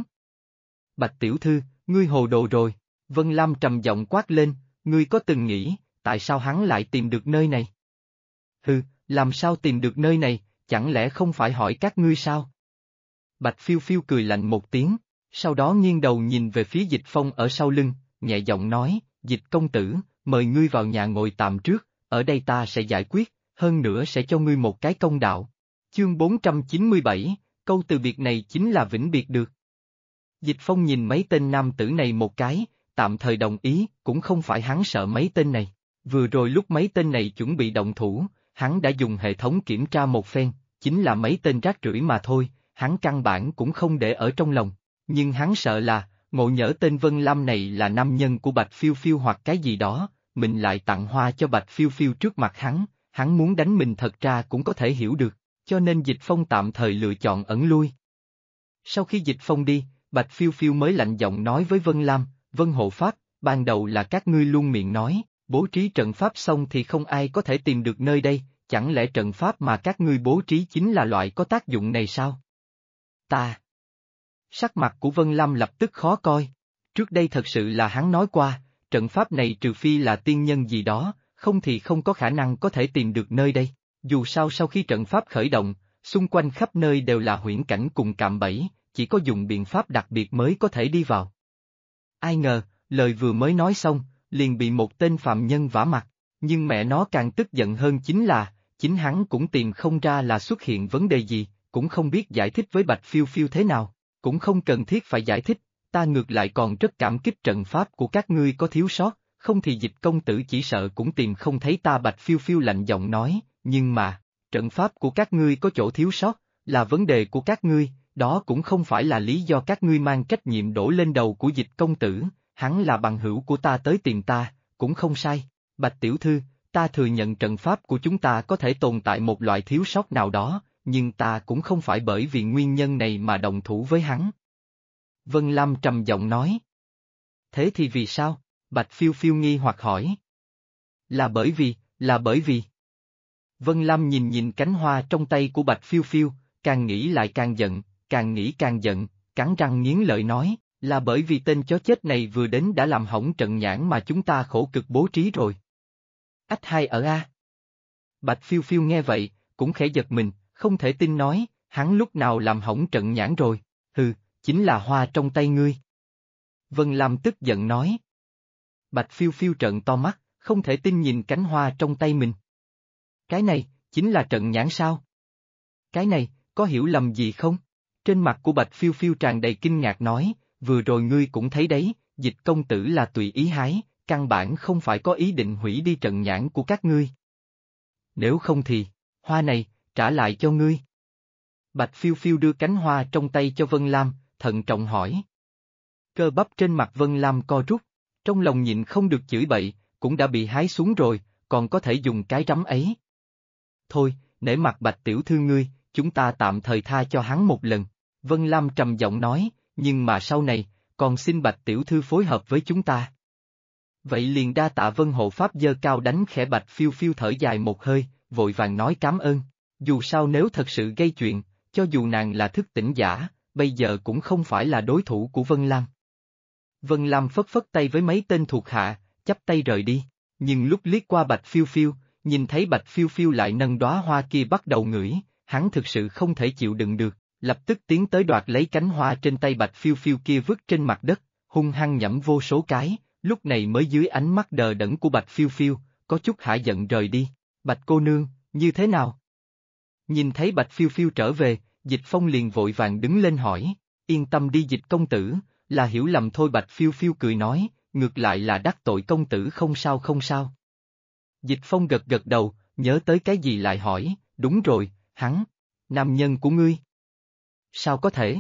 Bạch tiểu thư, ngươi hồ đồ rồi. Vân Lam trầm giọng quát lên, ngươi có từng nghĩ, tại sao hắn lại tìm được nơi này? Hừ, làm sao tìm được nơi này, chẳng lẽ không phải hỏi các ngươi sao? Bạch Phiêu Phiêu cười lạnh một tiếng, sau đó nghiêng đầu nhìn về phía Dịch Phong ở sau lưng, nhẹ giọng nói, Dịch công tử, mời ngươi vào nhà ngồi tạm trước, ở đây ta sẽ giải quyết, hơn nữa sẽ cho ngươi một cái công đạo. Chương 497, câu từ biệt này chính là vĩnh biệt được. Dịch Phong nhìn mấy tên nam tử này một cái, tạm thời đồng ý, cũng không phải hắn sợ mấy tên này. Vừa rồi lúc mấy tên này chuẩn bị động thủ, hắn đã dùng hệ thống kiểm tra một phen, chính là mấy tên rác rưởi mà thôi, hắn căn bản cũng không để ở trong lòng. Nhưng hắn sợ là, ngộ nhỡ tên Vân Lam này là nam nhân của Bạch Phiêu Phiêu hoặc cái gì đó, mình lại tặng hoa cho Bạch Phiêu Phiêu trước mặt hắn muốn đánh mình thật ra cũng có thể hiểu được, cho nên Dịch Phong tạm thời lựa chọn ẩn lui. Sau khi Dịch Phong đi, Bạch Phiêu Phiêu mới lạnh giọng nói với Vân Lam, Vân hộ pháp, ban đầu là các ngươi luôn miệng nói, bố trí trận pháp xong thì không ai có thể tìm được nơi đây, chẳng lẽ trận pháp mà các ngươi bố trí chính là loại có tác dụng này sao? Sắc mặt của Vân Lam lập tức khó coi. Trước đây thật sự là hắn nói qua, trận pháp này trừ phi là tiên nhân gì đó, không thì không có khả năng có thể tìm được nơi đây. Dù sao sau khi trận pháp khởi động, xung quanh khắp nơi đều là huyễn cảnh cùng cạm bẫy, chỉ có dùng biện pháp đặc biệt mới có thể đi vào. Ai ngờ, lời vừa mới nói xong, liền bị một tên phạm nhân vả mặt, nhưng mẹ nó càng tức giận hơn chính là, chính hắn cũng tìm không ra là xuất hiện vấn đề gì, cũng không biết giải thích với Bạch Phiêu Phiêu thế nào, cũng không cần thiết phải giải thích, ta ngược lại còn rất cảm kích trận pháp của các ngươi có thiếu sót, không thì Dịch công tử chỉ sợ cũng tìm không thấy ta. Bạch Phiêu Phiêu lạnh giọng nói, nhưng mà, trận pháp của các ngươi có chỗ thiếu sót, là vấn đề của các ngươi, đó cũng không phải là lý do các ngươi mang trách nhiệm đổ lên đầu của Dịch công tử, hắn là bằng hữu của ta tới tìm ta, cũng không sai. Bạch tiểu thư, ta thừa nhận trận pháp của chúng ta có thể tồn tại một loại thiếu sót nào đó, nhưng ta cũng không phải bởi vì nguyên nhân này mà đồng thủ với hắn. Vân Lam trầm giọng nói. Thế thì vì sao? Bạch Phiêu Phiêu nghi hoặc hỏi. Là bởi vì. Vân Lam nhìn nhìn cánh hoa trong tay của Bạch Phiêu Phiêu, càng nghĩ lại càng giận, càng nghĩ càng giận, cắn răng nghiến lợi nói, là bởi vì tên chó chết này vừa đến đã làm hỏng trận nhãn mà chúng ta khổ cực bố trí rồi. Ách hai ở a. Bạch Phiêu Phiêu nghe vậy, cũng khẽ giật mình, không thể tin nói, hắn lúc nào làm hỏng trận nhãn rồi, hừ, chính là hoa trong tay ngươi. Vân Lam tức giận nói. Bạch Phiêu Phiêu trợn to mắt, không thể tin nhìn cánh hoa trong tay mình. Cái này, chính là trận nhãn sao? Cái này, có hiểu lầm gì không? Trên mặt của Bạch Phiêu Phiêu tràn đầy kinh ngạc nói, vừa rồi ngươi cũng thấy đấy, Dịch công tử là tùy ý hái, căn bản không phải có ý định hủy đi trận nhãn của các ngươi. Nếu không thì, hoa này, trả lại cho ngươi. Bạch Phiêu Phiêu đưa cánh hoa trong tay cho Vân Lam, thận trọng hỏi. Cơ bắp trên mặt Vân Lam co rút, trong lòng nhịn không được chửi bậy, cũng đã bị hái xuống rồi, còn có thể dùng cái rắm ấy. Thôi, nể mặt Bạch tiểu thư ngươi, chúng ta tạm thời tha cho hắn một lần. Vân Lam trầm giọng nói, nhưng mà sau này, còn xin Bạch tiểu thư phối hợp với chúng ta. Vậy liền đa tạ Vân hộ pháp giơ cao đánh khẽ. Bạch Phiêu Phiêu thở dài một hơi, vội vàng nói cám ơn. Dù sao nếu thật sự gây chuyện, cho dù nàng là thức tỉnh giả, bây giờ cũng không phải là đối thủ của Vân Lam. Vân Lam phất phất tay với mấy tên thuộc hạ, chắp tay rời đi, nhưng lúc liếc qua Bạch Phiêu Phiêu, nhìn thấy Bạch Phiêu Phiêu lại nâng đóa hoa kia bắt đầu ngửi, hắn thực sự không thể chịu đựng được, lập tức tiến tới đoạt lấy cánh hoa trên tay Bạch Phiêu Phiêu kia vứt trên mặt đất, hung hăng nhẫm vô số cái, lúc này mới dưới ánh mắt đờ đẫn của Bạch Phiêu Phiêu, có chút hả giận rời đi. Bạch cô nương, như thế nào? Nhìn thấy Bạch Phiêu Phiêu trở về, Dịch Phong liền vội vàng đứng lên hỏi, yên tâm đi Dịch công tử, là hiểu lầm thôi. Bạch Phiêu Phiêu cười nói, ngược lại là đắc tội công tử không sao không sao. Dịch Phong gật gật đầu, nhớ tới cái gì lại hỏi, đúng rồi, hắn, nam nhân của ngươi. Sao có thể?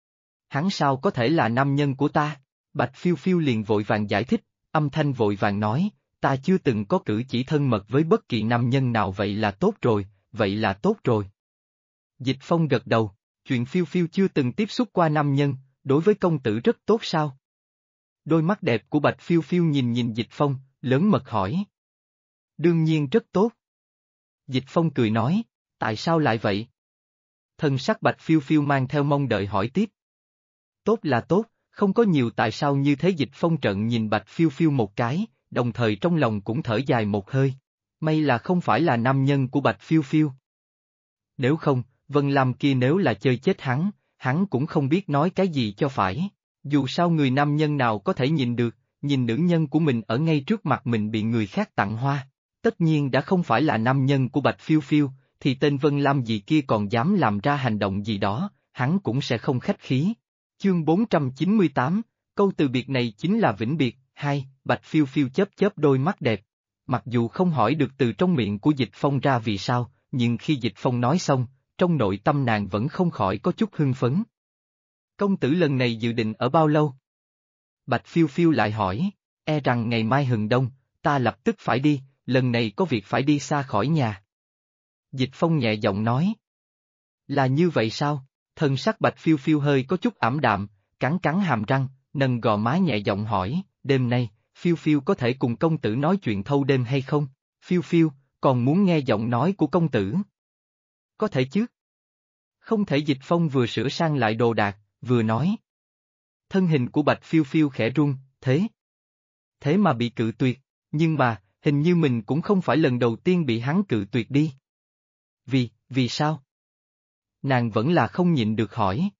Hắn sao có thể là nam nhân của ta? Bạch Phiêu Phiêu liền vội vàng giải thích, âm thanh vội vàng nói, ta chưa từng có cử chỉ thân mật với bất kỳ nam nhân nào. Vậy là tốt rồi, vậy là tốt rồi. Dịch Phong gật đầu, chuyện Phiêu Phiêu chưa từng tiếp xúc qua nam nhân, đối với công tử rất tốt sao? Đôi mắt đẹp của Bạch Phiêu Phiêu nhìn nhìn Dịch Phong, lớn mật hỏi. Đương nhiên rất tốt. Dịch Phong cười nói, tại sao lại vậy? Thần sắc Bạch Phiêu Phiêu mang theo mong đợi hỏi tiếp. Tốt là tốt, không có nhiều tại sao như thế. Dịch Phong trợn nhìn Bạch Phiêu Phiêu một cái, đồng thời trong lòng cũng thở dài một hơi. May là không phải là nam nhân của Bạch Phiêu Phiêu. Nếu không, Vân Lam kia nếu là chơi chết hắn cũng không biết nói cái gì cho phải. Dù sao người nam nhân nào có thể nhìn được, nhìn nữ nhân của mình ở ngay trước mặt mình bị người khác tặng hoa. Tất nhiên đã không phải là nam nhân của Bạch Phiêu Phiêu, thì tên Vân Lam gì kia còn dám làm ra hành động gì đó, hắn cũng sẽ không khách khí. Chương 498, câu từ biệt này chính là vĩnh biệt. Hai, Bạch Phiêu Phiêu chớp chớp đôi mắt đẹp. Mặc dù không hỏi được từ trong miệng của Dịch Phong ra vì sao, nhưng khi Dịch Phong nói xong, trong nội tâm nàng vẫn không khỏi có chút hưng phấn. Công tử lần này dự định ở bao lâu? Bạch Phiêu Phiêu lại hỏi, e rằng ngày mai hừng đông, ta lập tức phải đi, lần này có việc phải đi xa khỏi nhà. Dịch Phong nhẹ giọng nói. Là như vậy sao? Thần sắc Bạch Phiêu Phiêu hơi có chút ảm đạm, cắn cắn hàm răng, nâng gò má nhẹ giọng hỏi, đêm nay, Phiêu Phiêu có thể cùng công tử nói chuyện thâu đêm hay không? Phiêu Phiêu, còn muốn nghe giọng nói của công tử? Có thể chứ? Không thể. Dịch Phong vừa sửa sang lại đồ đạc, vừa nói. Thân hình của Bạch Phiêu Phiêu khẽ run, thế mà bị cự tuyệt, nhưng mà, hình như mình cũng không phải lần đầu tiên bị hắn cự tuyệt đi. Vì sao? Nàng vẫn là không nhịn được hỏi.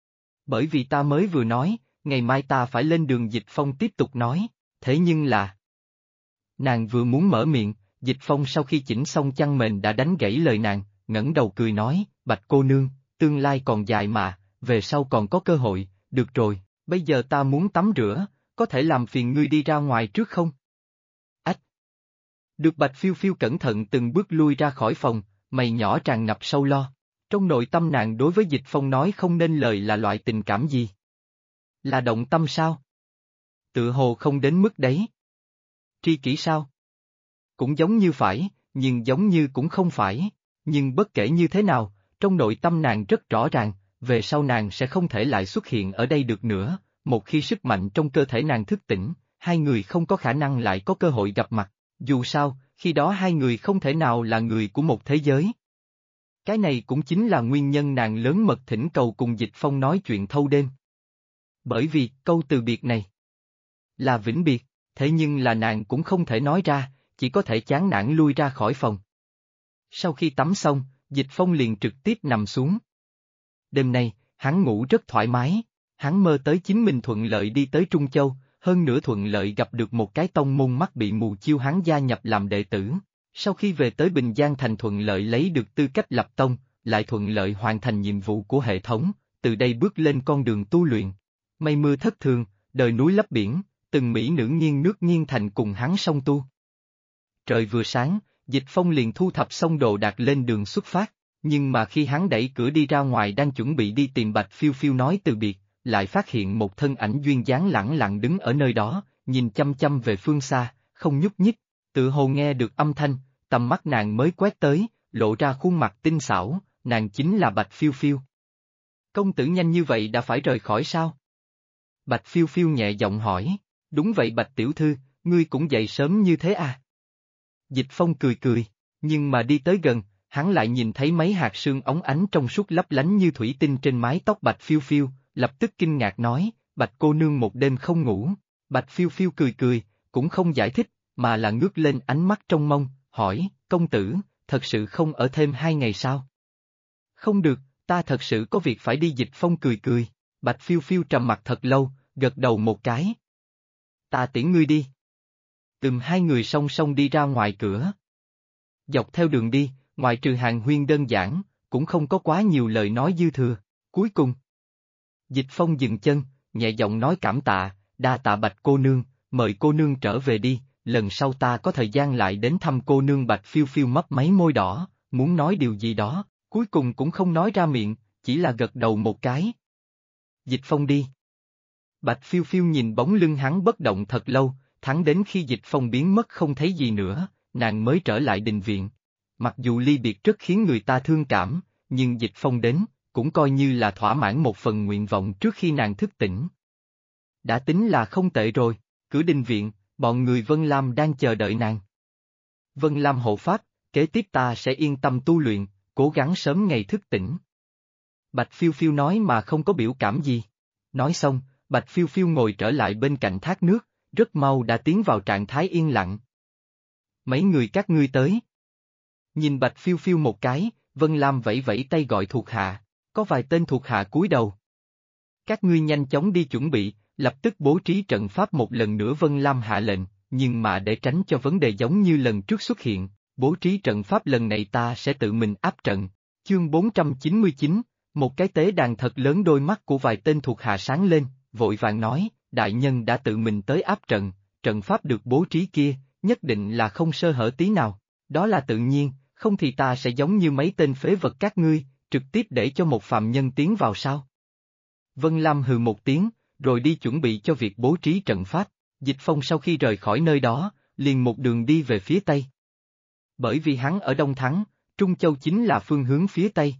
Bởi vì ta mới vừa nói, ngày mai ta phải lên đường. Dịch Phong tiếp tục nói, thế nhưng là... Nàng vừa muốn mở miệng, Dịch Phong sau khi chỉnh xong chăn mền đã đánh gãy lời nàng, ngẩng đầu cười nói, Bạch cô nương, tương lai còn dài mà, về sau còn có cơ hội, được rồi, bây giờ ta muốn tắm rửa, có thể làm phiền ngươi đi ra ngoài trước không? Ách! Được. Bạch Phiêu Phiêu cẩn thận từng bước lui ra khỏi phòng, mày nhỏ tràn ngập sâu lo. Trong nội tâm nàng đối với Dịch Phong nói không nên lời là loại tình cảm gì? Là động tâm sao? Tự hồ không đến mức đấy. Tri kỷ sao? Cũng giống như phải, nhưng giống như cũng không phải. Nhưng bất kể như thế nào, trong nội tâm nàng rất rõ ràng, về sau nàng sẽ không thể lại xuất hiện ở đây được nữa. Một khi sức mạnh trong cơ thể nàng thức tỉnh, hai người không có khả năng lại có cơ hội gặp mặt. Dù sao, khi đó hai người không thể nào là người của một thế giới. Cái này cũng chính là nguyên nhân nàng lớn mật thỉnh cầu cùng Dịch Phong nói chuyện thâu đêm. Bởi vì, câu từ biệt này là vĩnh biệt, thế nhưng là nàng cũng không thể nói ra, chỉ có thể chán nản lui ra khỏi phòng. Sau khi tắm xong, Dịch Phong liền trực tiếp nằm xuống. Đêm nay, hắn ngủ rất thoải mái, hắn mơ tới chính mình thuận lợi đi tới Trung Châu, hơn nữa thuận lợi gặp được một cái tông môn mắt bị mù chiêu hắn gia nhập làm đệ tử. Sau khi về tới Bình Giang Thành thuận lợi lấy được tư cách lập tông, lại thuận lợi hoàn thành nhiệm vụ của hệ thống, từ đây bước lên con đường tu luyện. Mây mưa thất thường, đời núi lấp biển, từng mỹ nữ nghiêng nước nghiêng thành cùng hắn song tu. Trời vừa sáng, Dịch Phong liền thu thập xong đồ đạc lên đường xuất phát, nhưng mà khi hắn đẩy cửa đi ra ngoài đang chuẩn bị đi tìm Bạch Phiêu Phiêu nói từ biệt, lại phát hiện một thân ảnh duyên dáng lẳng lặng đứng ở nơi đó, nhìn chăm chăm về phương xa, không nhúc nhích, tự hồ nghe được âm thanh, tầm mắt nàng mới quét tới, lộ ra khuôn mặt tinh xảo, nàng chính là Bạch Phiêu Phiêu. Công tử nhanh như vậy đã phải rời khỏi sao? Bạch Phiêu Phiêu nhẹ giọng hỏi, đúng vậy Bạch tiểu thư, ngươi cũng dậy sớm như thế à? Dịch Phong cười cười, nhưng mà đi tới gần, hắn lại nhìn thấy mấy hạt sương óng ánh trong suốt lấp lánh như thủy tinh trên mái tóc Bạch Phiêu Phiêu, lập tức kinh ngạc nói, Bạch cô nương một đêm không ngủ. Bạch Phiêu Phiêu cười cười, cũng không giải thích, mà là ngước lên ánh mắt trong mong, hỏi, công tử, thật sự không ở thêm 2 ngày sao? Không được, ta thật sự có việc phải đi. Dịch Phong cười cười, Bạch Phiêu Phiêu trầm mặt thật lâu, gật đầu một cái. Ta tiễn ngươi đi. Hai người song song đi ra ngoài cửa. Dọc theo đường đi, ngoại trừ hàng huyên đơn giản, cũng không có quá nhiều lời nói dư thừa. Cuối cùng, Dịch Phong dừng chân, nhẹ giọng nói cảm tạ, đa tạ Bạch cô nương, mời cô nương trở về đi, lần sau ta có thời gian lại đến thăm cô nương. Bạch Phiêu Phiêu mấp máy môi đỏ, muốn nói điều gì đó, cuối cùng cũng không nói ra miệng, chỉ là gật đầu một cái. Dịch Phong đi. Bạch Phiêu Phiêu nhìn bóng lưng hắn bất động thật lâu, thẳng đến khi Dịch Phong biến mất không thấy gì nữa, nàng mới trở lại đình viện. Mặc dù ly biệt rất khiến người ta thương cảm, nhưng Dịch Phong đến, cũng coi như là thỏa mãn một phần nguyện vọng trước khi nàng thức tỉnh. Đã tính là không tệ rồi, cửa đình viện, bọn người Vân Lam đang chờ đợi nàng. Vân Lam hộ pháp, kế tiếp ta sẽ yên tâm tu luyện, cố gắng sớm ngày thức tỉnh. Bạch Phiêu Phiêu nói mà không có biểu cảm gì. Nói xong, Bạch Phiêu Phiêu ngồi trở lại bên cạnh thác nước, rất mau đã tiến vào trạng thái yên lặng. Mấy người các ngươi tới. Nhìn Bạch Phiêu Phiêu một cái, Vân Lam vẫy vẫy tay gọi thuộc hạ, có vài tên thuộc hạ cúi đầu. Các ngươi nhanh chóng đi chuẩn bị, lập tức bố trí trận pháp một lần nữa. Vân Lam hạ lệnh, nhưng mà để tránh cho vấn đề giống như lần trước xuất hiện, bố trí trận pháp lần này ta sẽ tự mình áp trận. Chương 499, một cái tế đàn thật lớn. Đôi mắt của vài tên thuộc hạ sáng lên, vội vàng nói, đại nhân đã tự mình tới áp trận, trận pháp được bố trí kia, nhất định là không sơ hở tí nào, đó là tự nhiên, không thì ta sẽ giống như mấy tên phế vật các ngươi, trực tiếp để cho một phàm nhân tiến vào sao? Vân Lam hừ một tiếng, rồi đi chuẩn bị cho việc bố trí trận pháp. Dịch Phong sau khi rời khỏi nơi đó, liền một đường đi về phía Tây. Bởi vì hắn ở Đông Thắng, Trung Châu chính là phương hướng phía Tây.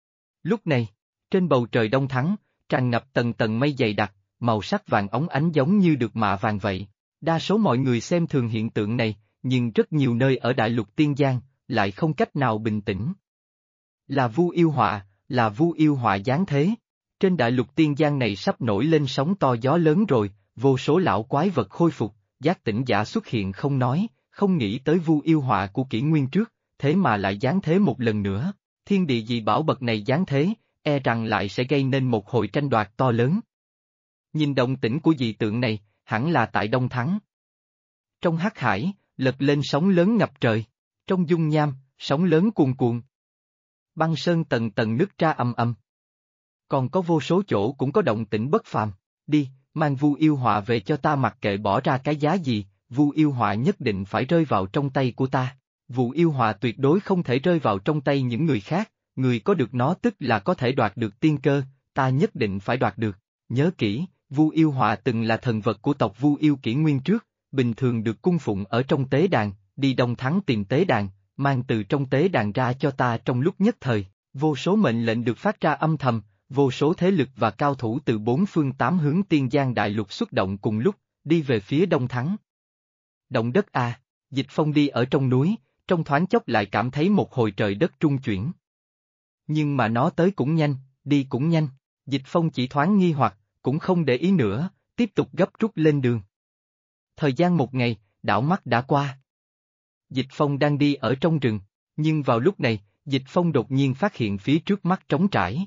Lúc này, trên bầu trời Đông Thắng, tràn ngập tầng tầng mây dày đặc, màu sắc vàng óng ánh giống như được mạ vàng vậy. Đa số mọi người xem thường hiện tượng này, nhưng rất nhiều nơi ở Đại Lục Tiên Giang, lại không cách nào bình tĩnh. Là Vu yêu họa giáng thế. Trên đại lục tiên giang này sắp nổi lên sóng to gió lớn rồi, vô số lão quái vật khôi phục, giác tỉnh giả xuất hiện không nói, không nghĩ tới Vu yêu họa của kỷ nguyên trước, thế mà lại giáng thế một lần nữa. Thiên địa dị bảo bậc này giáng thế, e rằng lại sẽ gây nên một hồi tranh đoạt to lớn. Nhìn động tĩnh của dị tượng này, hẳn là tại Đông Thắng. Trong hắc hải, lật lên sóng lớn ngập trời. Trong dung nham, sóng lớn cuồn cuộn. Băng sơn tầng tầng nứt ra ầm ầm. Còn có vô số chỗ cũng có động tĩnh bất phàm. Đi, mang Vu yêu họa về cho ta, mặc kệ bỏ ra cái giá gì, Vu yêu họa nhất định phải rơi vào trong tay của ta. Vu yêu họa tuyệt đối không thể rơi vào trong tay những người khác, người có được nó tức là có thể đoạt được tiên cơ, ta nhất định phải đoạt được. Nhớ kỹ, Vu yêu họa từng là thần vật của tộc Vu yêu kỷ nguyên trước, bình thường được cung phụng ở trong tế đàn, đi Đông Thắng tìm tế đàn, mang từ trong tế đàn ra cho ta trong lúc nhất thời. Vô số mệnh lệnh được phát ra âm thầm, vô số thế lực và cao thủ từ bốn phương tám hướng tiên giang đại lục xuất động cùng lúc, đi về phía Đông Thắng. Động đất a, Dịch Phong đi ở trong núi, trong thoáng chốc lại cảm thấy một hồi trời đất trung chuyển. Nhưng mà nó tới cũng nhanh, đi cũng nhanh, Dịch Phong chỉ thoáng nghi hoặc, cũng không để ý nữa, tiếp tục gấp rút lên đường. Thời gian một ngày, đảo mắt đã qua. Dịch Phong đang đi ở trong rừng, nhưng vào lúc này, Dịch Phong đột nhiên phát hiện phía trước mắt trống trải.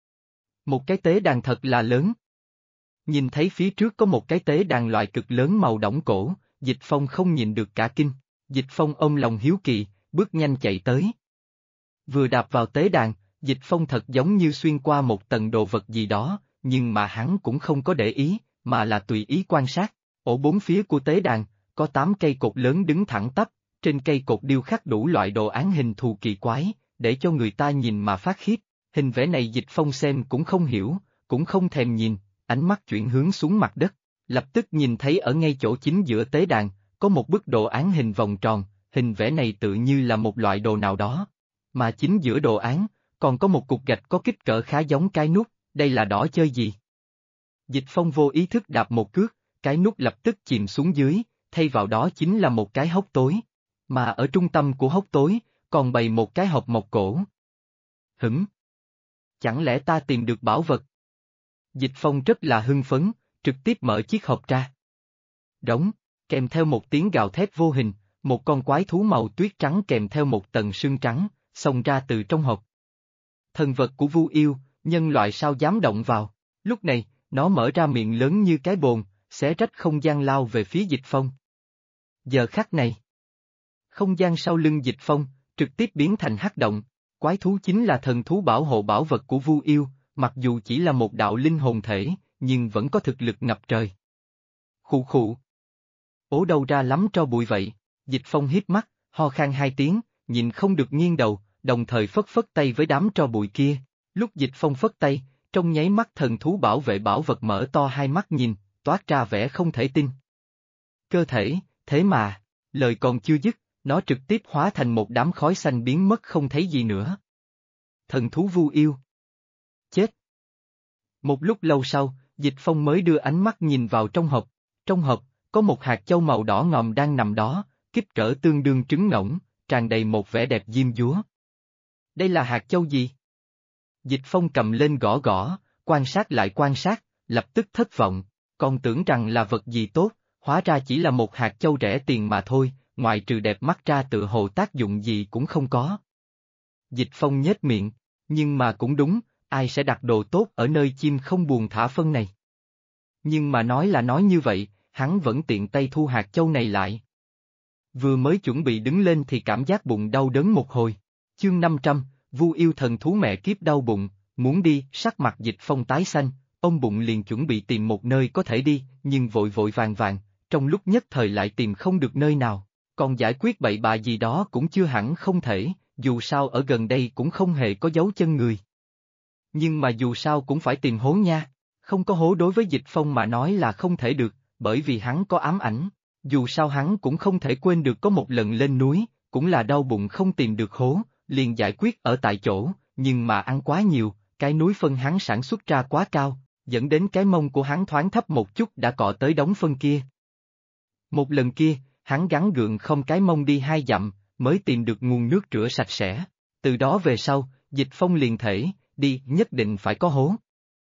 Một cái tế đàn thật là lớn. Nhìn thấy phía trước có một cái tế đàn loại cực lớn màu đỏng cổ, Dịch Phong không nhìn được cả kinh. Dịch Phong ôm lòng hiếu kỳ, bước nhanh chạy tới. Vừa đạp vào tế đàn, Dịch Phong thật giống như xuyên qua một tầng đồ vật gì đó, nhưng mà hắn cũng không có để ý, mà là tùy ý quan sát. Ở bốn phía của tế đàn, có 8 cây cột lớn đứng thẳng tắp, trên cây cột điêu khắc đủ loại đồ án hình thù kỳ quái, để cho người ta nhìn mà phát khiếp. Hình vẽ này Dịch Phong xem cũng không hiểu, cũng không thèm nhìn, ánh mắt chuyển hướng xuống mặt đất, lập tức nhìn thấy ở ngay chỗ chính giữa tế đàn, có một bức đồ án hình vòng tròn, hình vẽ này tự như là một loại đồ nào đó. Mà chính giữa đồ án, còn có một cục gạch có kích cỡ khá giống cái nút, đây là đỏ chơi gì? Dịch Phong vô ý thức đạp một cước, cái nút lập tức chìm xuống dưới, thay vào đó chính là một cái hốc tối. Mà ở trung tâm của hốc tối, còn bày một cái hộp mộc cổ. Chẳng lẽ ta tìm được bảo vật? Dịch Phong rất là hưng phấn, trực tiếp mở chiếc hộp ra. Đóng, kèm theo một tiếng gào thét vô hình, một con quái thú màu tuyết trắng kèm theo một tầng sương trắng, xông ra từ trong hộp. Thần vật của Vu yêu, nhân loại sao dám động vào, lúc này, nó mở ra miệng lớn như cái bồn, xé rách không gian lao về phía Dịch Phong. Giờ khắc này, không gian sau lưng Dịch Phong, trực tiếp biến thành hắc động, quái thú chính là thần thú bảo hộ bảo vật của Vu yêu, mặc dù chỉ là một đạo linh hồn thể, nhưng vẫn có thực lực ngập trời. Khụ khụ. Ố đâu ra lắm tro bụi vậy, Dịch Phong hít mắt, ho khan 2 tiếng, nhìn không được nghiêng đầu, đồng thời phất phất tay với đám tro bụi kia. Lúc Dịch Phong phất tay, trong nháy mắt thần thú bảo vệ bảo vật mở to hai mắt nhìn, toát ra vẻ không thể tin. Cơ thể, thế mà, lời còn chưa dứt, nó trực tiếp hóa thành một đám khói xanh biến mất không thấy gì nữa. Thần thú Vu yêu. Chết. Một lúc lâu sau, Dịch Phong mới đưa ánh mắt nhìn vào trong hộp. Trong hộp, có một hạt châu màu đỏ ngòm đang nằm đó, kích cỡ tương đương trứng ngỗng, tràn đầy một vẻ đẹp diêm dúa. Đây là hạt châu gì? Dịch Phong cầm lên gõ gõ, quan sát lại quan sát, lập tức thất vọng, còn tưởng rằng là vật gì tốt, hóa ra chỉ là một hạt châu rẻ tiền mà thôi, ngoài trừ đẹp mắt ra tựa hồ tác dụng gì cũng không có. Dịch Phong nhếch miệng, nhưng mà cũng đúng, ai sẽ đặt đồ tốt ở nơi chim không buồn thả phân này. Nhưng mà nói là nói như vậy, hắn vẫn tiện tay thu hạt châu này lại. Vừa mới chuẩn bị đứng lên thì cảm giác bụng đau đớn một hồi. Chương 500, Vu yêu thần thú mẹ kiếp đau bụng, muốn đi, sắc mặt Dịch Phong tái xanh, ôm bụng liền chuẩn bị tìm một nơi có thể đi, nhưng vội vội vàng, trong lúc nhất thời lại tìm không được nơi nào, còn giải quyết bậy bạ gì đó cũng chưa hẳn không thể, dù sao ở gần đây cũng không hề có dấu chân người. Nhưng mà dù sao cũng phải tìm hố nha, không có hố đối với Dịch Phong mà nói là không thể được, bởi vì hắn có ám ảnh, dù sao hắn cũng không thể quên được có một lần lên núi, cũng là đau bụng không tìm được hố, liền giải quyết ở tại chỗ, nhưng mà ăn quá nhiều, cái núi phân hắn sản xuất ra quá cao, dẫn đến cái mông của hắn thoáng thấp một chút đã cọ tới đống phân kia. Một lần kia, hắn gắng gượng không cái mông đi 2 dặm, mới tìm được nguồn nước rửa sạch sẽ, từ đó về sau, Dịch Phong liền thể, đi nhất định phải có hố.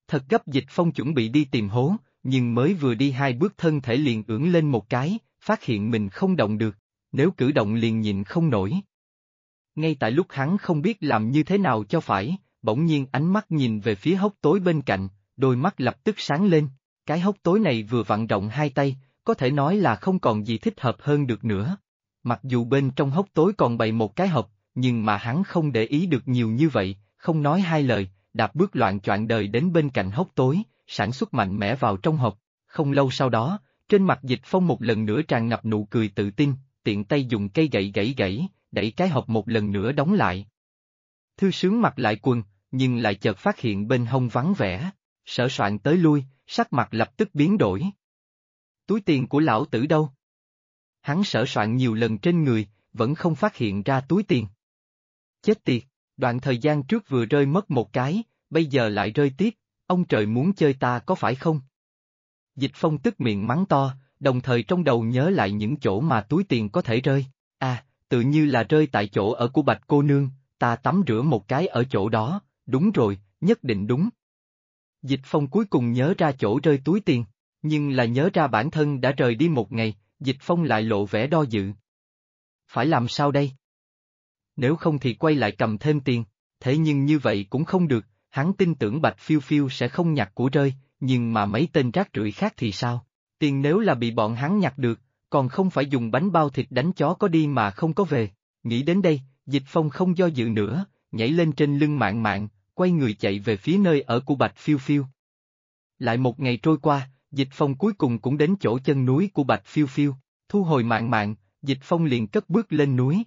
Thật gấp Dịch Phong chuẩn bị đi tìm hố, nhưng mới vừa đi 2 bước thân thể liền ưỡn lên một cái, phát hiện mình không động được, nếu cử động liền nhịn không nổi. Ngay tại lúc hắn không biết làm như thế nào cho phải, bỗng nhiên ánh mắt nhìn về phía hốc tối bên cạnh, đôi mắt lập tức sáng lên, cái hốc tối này vừa vặn rộng 2 tay, có thể nói là không còn gì thích hợp hơn được nữa. Mặc dù bên trong hốc tối còn bày một cái hộp, nhưng mà hắn không để ý được nhiều như vậy, không nói hai lời, đạp bước loạn choạng đời đến bên cạnh hốc tối, sản xuất mạnh mẽ vào trong hộp. Không lâu sau đó, trên mặt Dịch Phong một lần nữa tràn ngập nụ cười tự tin, tiện tay dùng cây gậy gãy, đẩy cái hộp một lần nữa đóng lại. Thư Sướng mặc lại quần, nhưng lại chợt phát hiện bên hông vắng vẻ, Sở Soạn tới lui, sắc mặt lập tức biến đổi. Túi tiền của lão tử đâu? Hắn Sở Soạn nhiều lần trên người, vẫn không phát hiện ra túi tiền. Chết tiệt, đoạn thời gian trước vừa rơi mất một cái, bây giờ lại rơi tiếp, ông trời muốn chơi ta có phải không? Dịch Phong tức miệng mắng to, đồng thời trong đầu nhớ lại những chỗ mà túi tiền có thể rơi. À, tự như là rơi tại chỗ ở của Bạch cô nương, ta tắm rửa một cái ở chỗ đó, đúng rồi, nhất định đúng. Dịch Phong cuối cùng nhớ ra chỗ rơi túi tiền, nhưng là nhớ ra bản thân đã rời đi một ngày, Dịch Phong lại lộ vẻ do dự. Phải làm sao đây? Nếu không thì quay lại cầm thêm tiền, thế nhưng như vậy cũng không được, hắn tin tưởng Bạch Phiêu Phiêu sẽ không nhặt của rơi, nhưng mà mấy tên rác rưởi khác thì sao? Tiền nếu là bị bọn hắn nhặt được, còn không phải dùng bánh bao thịt đánh chó có đi mà không có về. Nghĩ đến đây, Dịch Phong không do dự nữa, nhảy lên trên lưng Mạn Mạn, quay người chạy về phía nơi ở của Bạch Phiêu Phiêu. Lại một ngày trôi qua, Dịch Phong cuối cùng cũng đến chỗ chân núi của Bạch Phiêu Phiêu, thu hồi Mạn Mạn, Dịch Phong liền cất bước lên núi.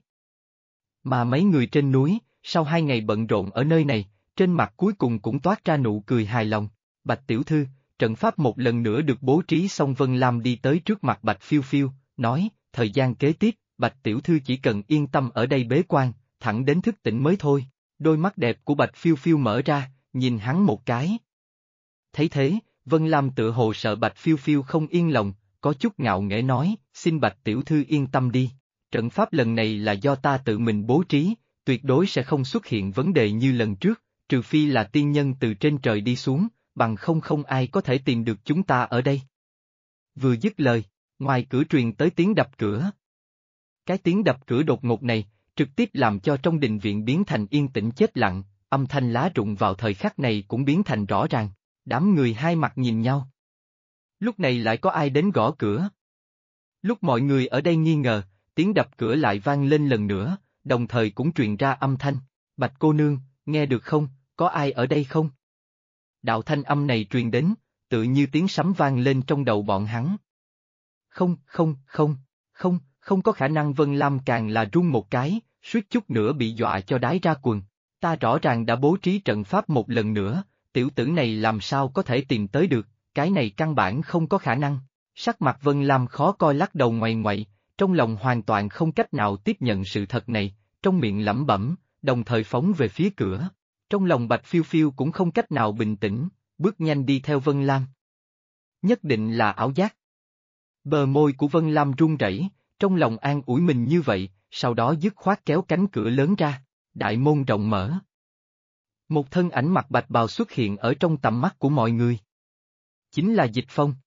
Mà mấy người trên núi, sau 2 ngày bận rộn ở nơi này, trên mặt cuối cùng cũng toát ra nụ cười hài lòng. Bạch tiểu thư, trận pháp một lần nữa được bố trí xong. Vân Lam đi tới trước mặt Bạch Phiêu Phiêu, nói, thời gian kế tiếp, Bạch tiểu thư chỉ cần yên tâm ở đây bế quan, thẳng đến thức tỉnh mới thôi. Đôi mắt đẹp của Bạch Phiêu Phiêu mở ra, nhìn hắn một cái. Thấy thế, Vân Lam tựa hồ sợ Bạch Phiêu Phiêu không yên lòng, có chút ngạo nghễ nói, xin Bạch tiểu thư yên tâm đi. Trận pháp lần này là do ta tự mình bố trí, tuyệt đối sẽ không xuất hiện vấn đề như lần trước, trừ phi là tiên nhân từ trên trời đi xuống, bằng không ai có thể tìm được chúng ta ở đây. Vừa dứt lời, ngoài cửa truyền tới tiếng đập cửa. Cái tiếng đập cửa đột ngột này, trực tiếp làm cho trong đình viện biến thành yên tĩnh chết lặng, âm thanh lá rụng vào thời khắc này cũng biến thành rõ ràng, đám người hai mặt nhìn nhau. Lúc này lại có ai đến gõ cửa? Lúc mọi người ở đây nghi ngờ, tiếng đập cửa lại vang lên lần nữa, đồng thời cũng truyền ra âm thanh, Bạch cô nương, nghe được không, có ai ở đây không? Đạo thanh âm này truyền đến, tự như tiếng sấm vang lên trong đầu bọn hắn. Không có khả năng. Vân Lam càng là run một cái, suýt chút nữa bị dọa cho đái ra quần. Ta rõ ràng đã bố trí trận pháp một lần nữa, tiểu tử này làm sao có thể tìm tới được, cái này căn bản không có khả năng. Sắc mặt Vân Lam khó coi lắc đầu ngoại ngoại, trong lòng hoàn toàn không cách nào tiếp nhận sự thật này, trong miệng lẩm bẩm, đồng thời phóng về phía cửa. Trong lòng Bạch Phiêu Phiêu cũng không cách nào bình tĩnh, bước nhanh đi theo Vân Lam. Nhất định là ảo giác. Bờ môi của Vân Lam run rẩy, trong lòng an ủi mình như vậy, sau đó dứt khoát kéo cánh cửa lớn ra, đại môn rộng mở. Một thân ảnh mặc bạch bào xuất hiện ở trong tầm mắt của mọi người. Chính là Dịch Phong.